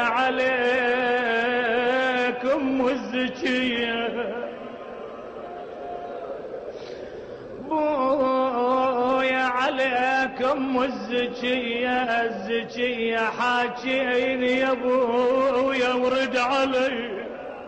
عليكم الزكية، أبويا عليكم الزكية، الزكية حاكيني يا أبويا ورد علي.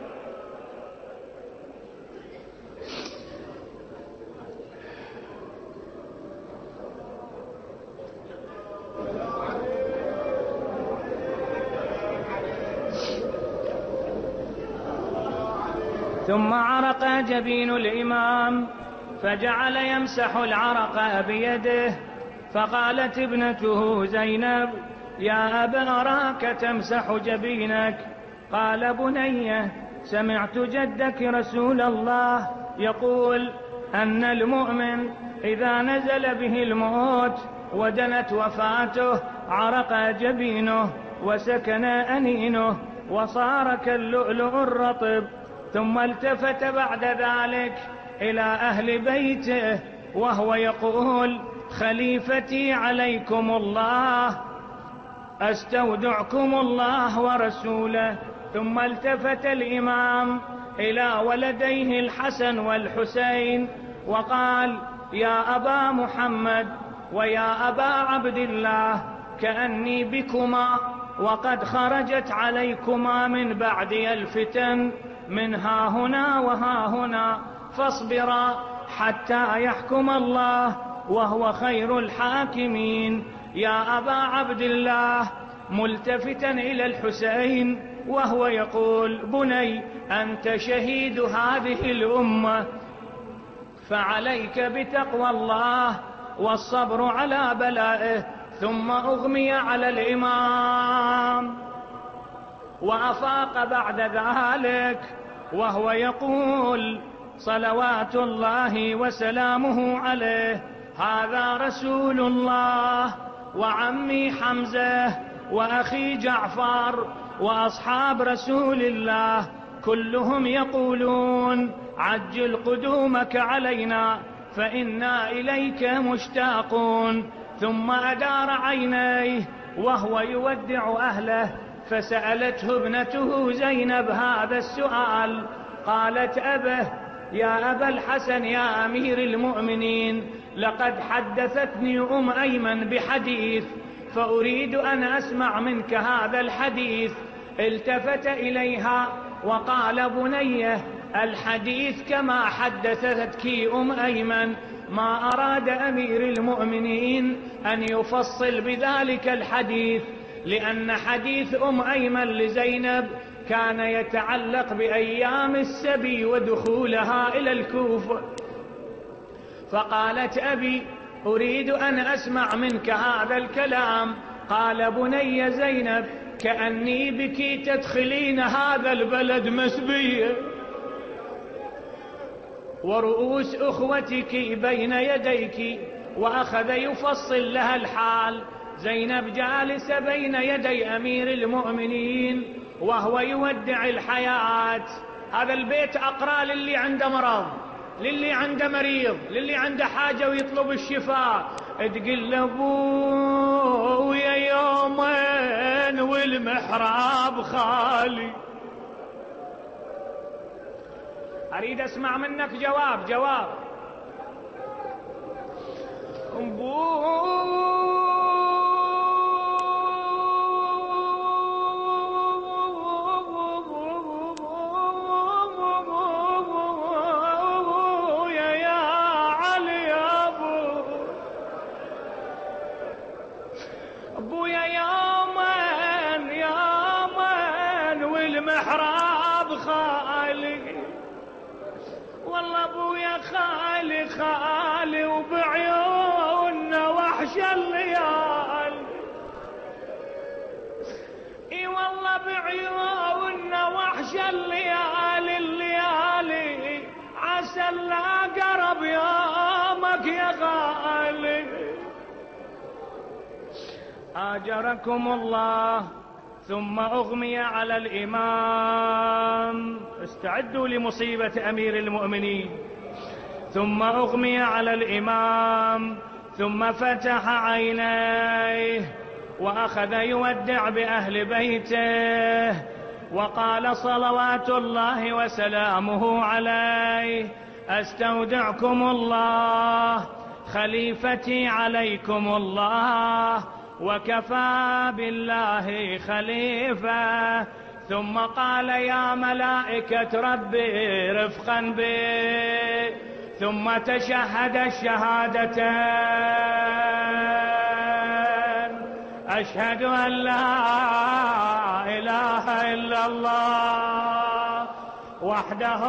ثم عرق جبين الإمام فجعل يمسح العرق بيده، فقالت ابنته زينب: يا أبا أراك تمسح جبينك. قال: بني، سمعت جدك رسول الله يقول أن المؤمن إذا نزل به الموت ودنت وفاته عرق جبينه وسكن أنينه وصار كاللؤلؤ الرطب. ثم التفت بعد ذلك إلى أهل بيته وهو يقول: خليفتي عليكم الله، أستودعكم الله ورسوله. ثم التفت الإمام إلى ولديه الحسن والحسين وقال: يا أبا محمد ويا أبا عبد الله، كأني بكما وقد خرجت عليكما من بعدي الفتن من ها هنا وها هنا، فاصبرا حتى يحكم الله وهو خير الحاكمين. يا أبا عبد الله، ملتفتا إلى الحسين وهو يقول: بني، أنت شهيد هذه الأمة، فعليك بتقوى الله والصبر على بلائه. ثم أغمي على الإمام وأفاق بعد ذلك وهو يقول صلوات الله وسلامه عليه: هذا رسول الله وعمي حمزة وأخي جعفر وأصحاب رسول الله كلهم يقولون: عجل قدومك علينا فإنا إليك مشتاقون. ثم أدار عينيه وهو يودع أهله، فسألته ابنته زينب هذا السؤال، قالت: أبه يا أبا الحسن يا أمير المؤمنين، لقد حدثتني أم أيمن بحديث فأريد أن أسمع منك هذا الحديث. التفت إليها وقال: بنيه، الحديث كما حدثتك أم أيمن، ما أراد أمير المؤمنين أن يفصل بذلك الحديث، لأن حديث أم أيمن لزينب كان يتعلق بأيام السبي ودخولها إلى الكوفة. فقالت: أبي، أريد أن أسمع منك هذا الكلام. قال: بني زينب، كأني بك تدخلين هذا البلد مسبية، ورؤوس أخوتك بين يديك. وأخذ يفصل لها الحال. زينب جالسة بين يدي أمير المؤمنين وهو يودع الحياة. هذا البيت أقرأ للي عنده مرض، للي عنده مريض، للي عنده حاجة ويطلب الشفاء. تقول أبويا يومين والمحراب خالي. أريد أسمع منك جواب جواب. أبويا يا من يا من والمحراب خالي، والله أبويا خالي خالي وبعيوننا وحش الليالي. اي والله بعيوننا وحش الليالي، الليالي عسى لا قرب يا آجركم الله. ثم أغمي على الإمام. استعدوا لمصيبة أمير المؤمنين. ثم أغمي على الإمام ثم فتح عينيه وأخذ يودع بأهل بيته وقال صلوات الله وسلامه عليه: أستودعكم الله، خليفتي عليكم الله، وكفى بالله خليفة. ثم قال: يا ملائكة ربي رفقا بي. ثم تشهد الشهادتين: أشهد أن لا إله إلا الله وحده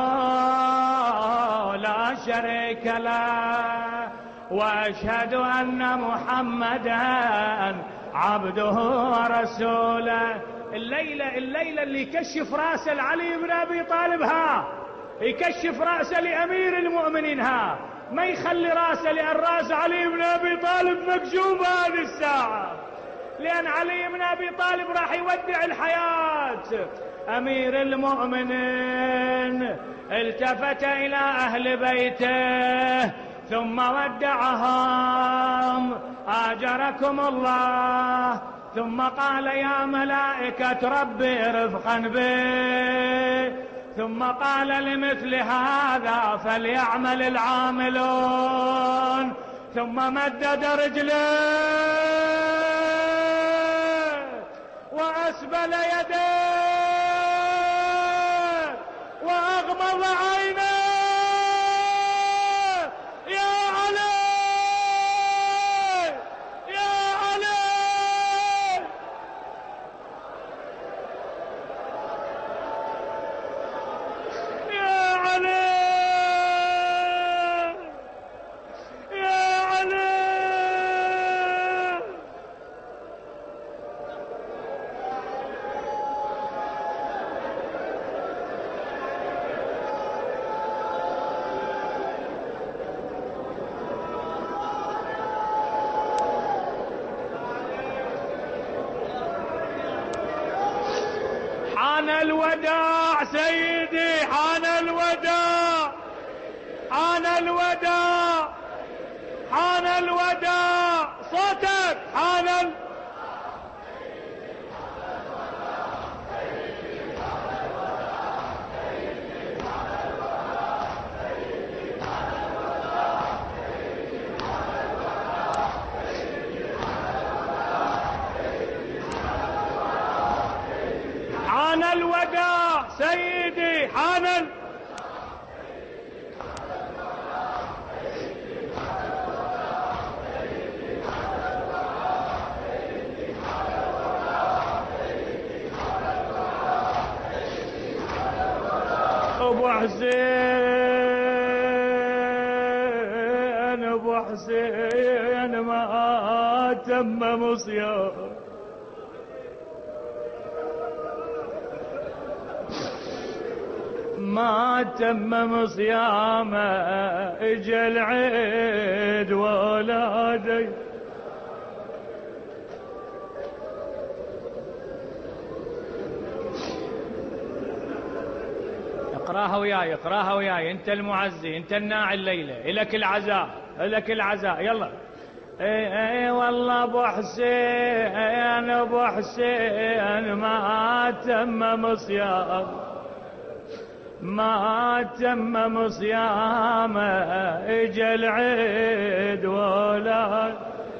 لا شريك له، وأشهد أن محمدا عبده ورسوله. الليلة الليلة اللي يكشف رأس علي بن أبي طالب، ها يكشف رأسه لأمير المؤمنين، ها ما يخلي رأسه، لأن رأس علي بن أبي طالب مكشوف هذه الساعة، لأن علي بن أبي طالب راح يودع الحياة. أمير المؤمنين التفت إلى أهل بيته ثم ودعهم: آجركم الله. ثم قال: يا ملائكة ربي رفقا بي. ثم قال: لمثل هذا فليعمل العاملون. ثم مدد رجليه وأسبل يديه وأغمض عينيه. يا علي يا علي يا علي يا علي. حان الوداع سيدي، حان الوداع، حان الوداع، حان الوداع. صوتك. حان ال... حان الوداع سيدي، حان ال... أبو حسين أبو حسين ما تم صيام، ما تمم صيامه، اجى العيد ولادي. اقراها وياي، اقراها وياي، انت المعزي، انت الناعي الليله، الك العزاء، الك العزاء، يلا. اي اي والله ابو حسين ابو حسين ما تمم صيام، ما تمم صيامه، اجى العيد ولاد.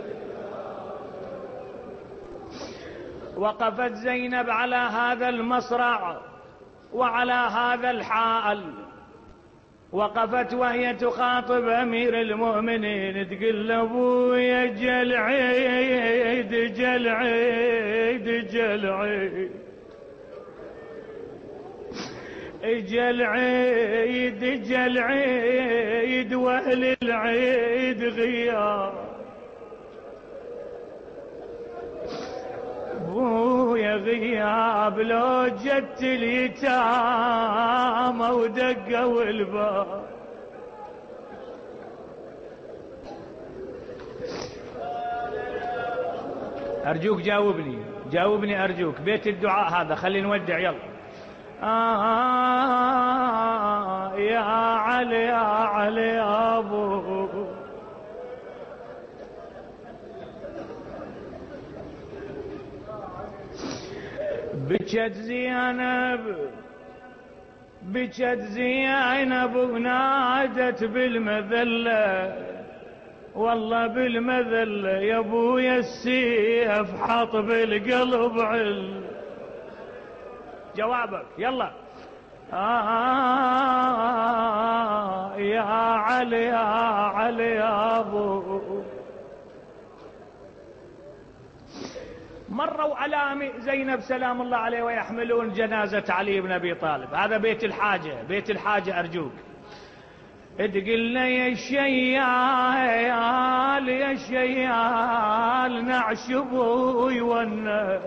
وقفت زينب على هذا المصرع وعلى هذا الحال، وقفت وهي تخاطب امير المؤمنين تقول له: ابويا جا العيد، جا العيد، جا العيد، اجا العيد، اجا العيد، واهل العيد غياب. ابويا غياب، لو جت اليتامى ودقوا الباب. أرجوك جاوبني جاوبني أرجوك، بيت الدعاء هذا خلي نودع يلا. آه يا علي يا علي يا أبو، بجت زينب بجت زينب ونادت بالمذلة، والله بالمذلة يا ابويا السيف حط بالقلب عل. جوابك يلا. آه يا علي يا علي يا ابو. مروا على زينب سلام الله عليه ويحملون جنازة علي بن أبي طالب. هذا بيت الحاجة، بيت الحاجة أرجوك. تقل لي يا شيال يا شيال نعشبوي ونا،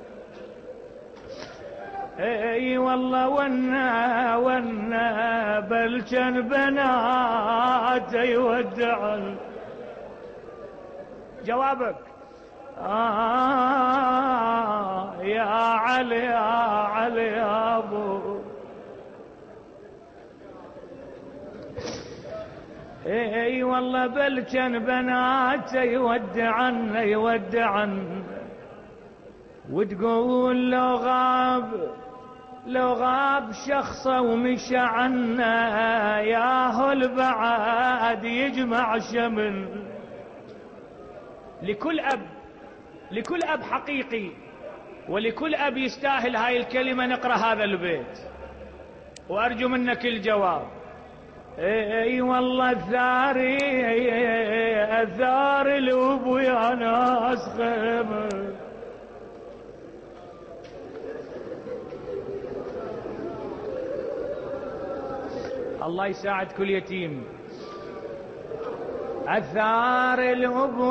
اي والله ونا ونا بل كان بنات يودعن. جوابك. آه يا علي يا علي يا أبو. اي والله بل كان بنات يودعن يودعن، وتقول لو غاب لو غاب شخصه ومشى عنا ياهو البعاد يجمع شمل. لكل أب لكل أب حقيقي ولكل أب يستاهل هاي الكلمة نقرأ هذا البيت، وأرجو منك الجواب. اي والله الثاري الثار الأبو يا ناس خيمة. الله يساعد كل يتيم. أثار الأبو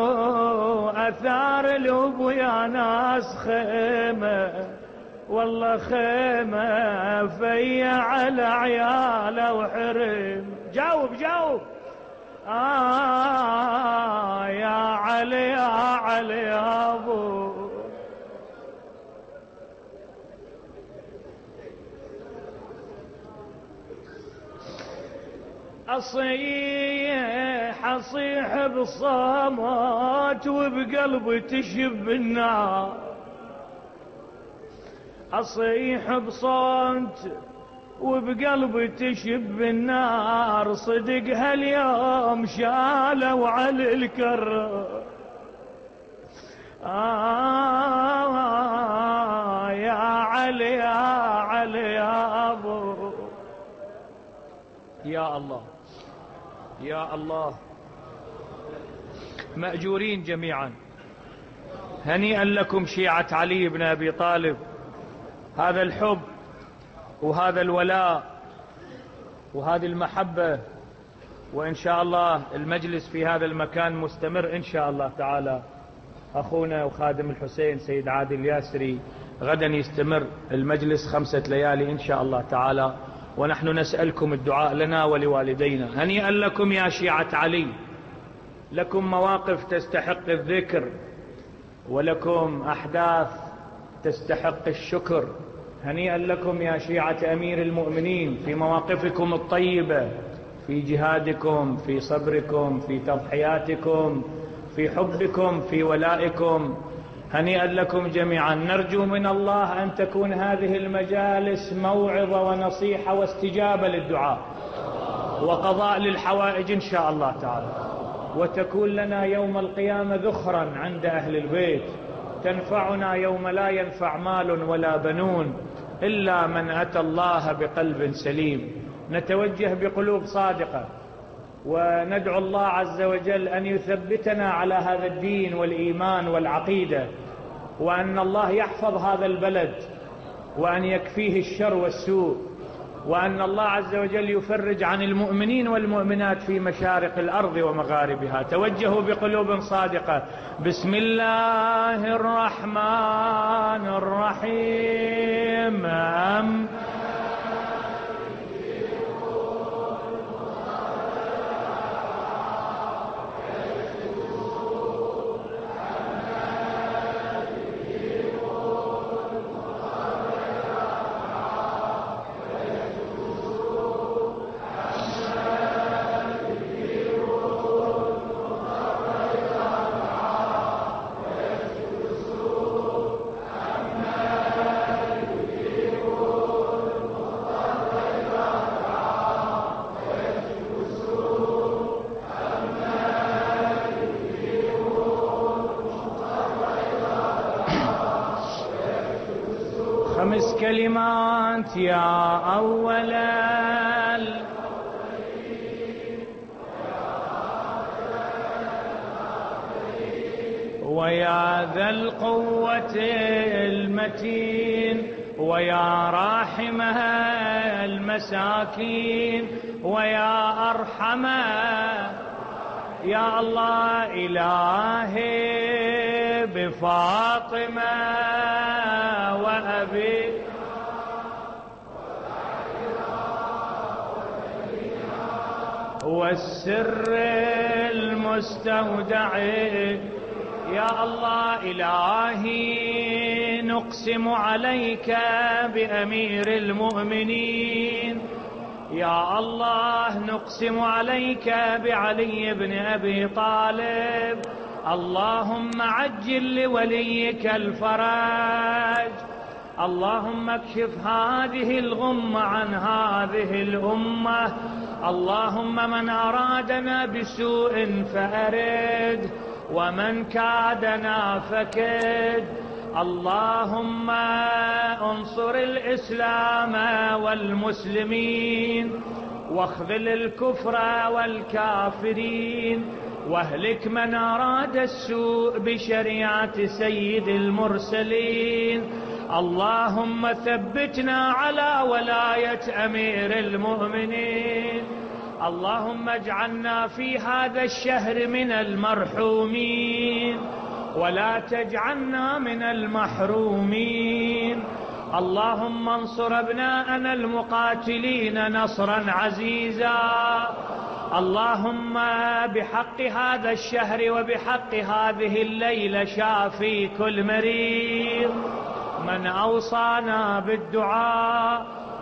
أثار الأبو يا ناس خيمة، والله خيمة في على عياله وحرم. جاوب جاوب. آه يا علي يا علي يا أبو. أصيح أصيح بصمت وبقلبي تشب النار، أصيح بصمت وبقلبي تشب النار، صدق هاليوم شالوا على الكرة. آه يا علي يا علي يا أبو. يا الله يا الله، مأجورين جميعا. هنيئا لكم شيعة علي بن أبي طالب. هذا الحب وهذا الولاء وهذه المحبة، وإن شاء الله المجلس في هذا المكان مستمر إن شاء الله تعالى. أخونا وخادم الحسين سيد عادل ياسري غدا يستمر المجلس خمسة ليالي إن شاء الله تعالى، ونحن نسألكم الدعاء لنا ولوالدينا. هنيئا لكم يا شيعة علي، لكم مواقف تستحق الذكر، ولكم أحداث تستحق الشكر. هنيئا لكم يا شيعة أمير المؤمنين في مواقفكم الطيبة، في جهادكم، في صبركم، في تضحياتكم، في حبكم، في ولائكم. هنيئا لكم جميعا. نرجو من الله أن تكون هذه المجالس موعظة ونصيحة واستجابة للدعاء وقضاء للحوائج إن شاء الله تعالى، وتكون لنا يوم القيامة ذخرا عند أهل البيت، تنفعنا يوم لا ينفع مال ولا بنون إلا من أتى الله بقلب سليم. نتوجه بقلوب صادقة وندعو الله عز وجل أن يثبتنا على هذا الدين والإيمان والعقيدة، وأن الله يحفظ هذا البلد، وأن يكفيه الشر والسوء، وأن الله عز وجل يفرج عن المؤمنين والمؤمنات في مشارق الأرض ومغاربها. توجهوا بقلوب صادقة. بسم الله الرحمن الرحيم. أم الكلمات يا أول ويا ذا القوة المتين ويا راحم المساكين ويا أرحم يا الله إلهي بفاطمة وأبي والسر المستودع يا الله إلهي نقسم عليك بأمير المؤمنين يا الله نقسم عليك بعلي بن أبي طالب اللهم عجل لوليك الفرج اللهم اكشف هذه الغمة عن هذه الأمة اللهم من أرادنا بسوء فأرد ومن كادنا فكد اللهم انصر الإسلام والمسلمين واخذل الكفر والكافرين واهلك من أراد السوء بشريعة سيد المرسلين اللهم ثبتنا على ولاية أمير المؤمنين اللهم اجعلنا في هذا الشهر من المرحومين ولا تجعلنا من المحرومين اللهم انصر ابناءنا المقاتلين نصرا عزيزا اللهم بحق هذا الشهر وبحق هذه الليلة شافي كل مريض من أوصانا بالدعاء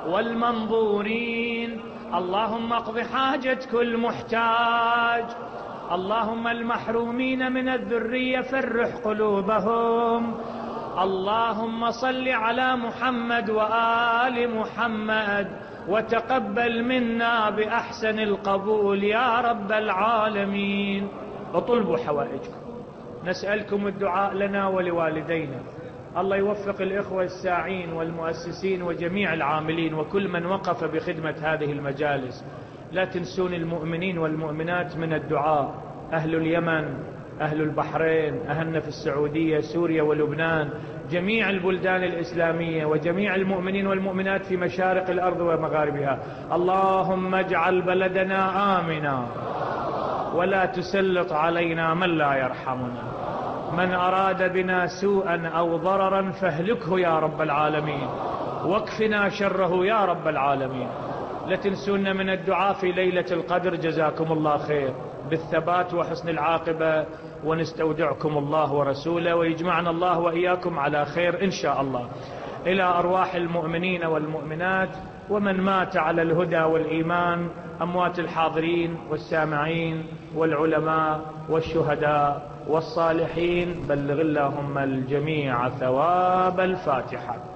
والمنظورين اللهم اقض حاجة كل محتاج اللهم المحرومين من الذرية فرح قلوبهم اللهم صل على محمد وآل محمد وتقبل منا بأحسن القبول يا رب العالمين. اطلبوا حوائجكم، نسألكم الدعاء لنا ولوالدينا، الله يوفق الإخوة الساعين والمؤسسين وجميع العاملين وكل من وقف بخدمة هذه المجالس. لا تنسون المؤمنين والمؤمنات من الدعاء، أهل اليمن، أهل البحرين، أهلنا في السعودية، سوريا ولبنان، جميع البلدان الإسلامية وجميع المؤمنين والمؤمنات في مشارق الأرض ومغاربها. اللهم اجعل بلدنا آمنا ولا تسلط علينا من لا يرحمنا، من أراد بنا سوءا أو ضررا فاهلكه يا رب العالمين، واكفنا شره يا رب العالمين. لا تنسونا من الدعاء في ليلة القدر، جزاكم الله خير بالثبات وحسن العاقبة، ونستودعكم الله ورسوله، ويجمعنا الله وإياكم على خير إن شاء الله. إلى أرواح المؤمنين والمؤمنات ومن مات على الهدى والإيمان، أموات الحاضرين والسامعين والعلماء والشهداء والصالحين، بلغ اللهم الجميع ثواب الفاتحة.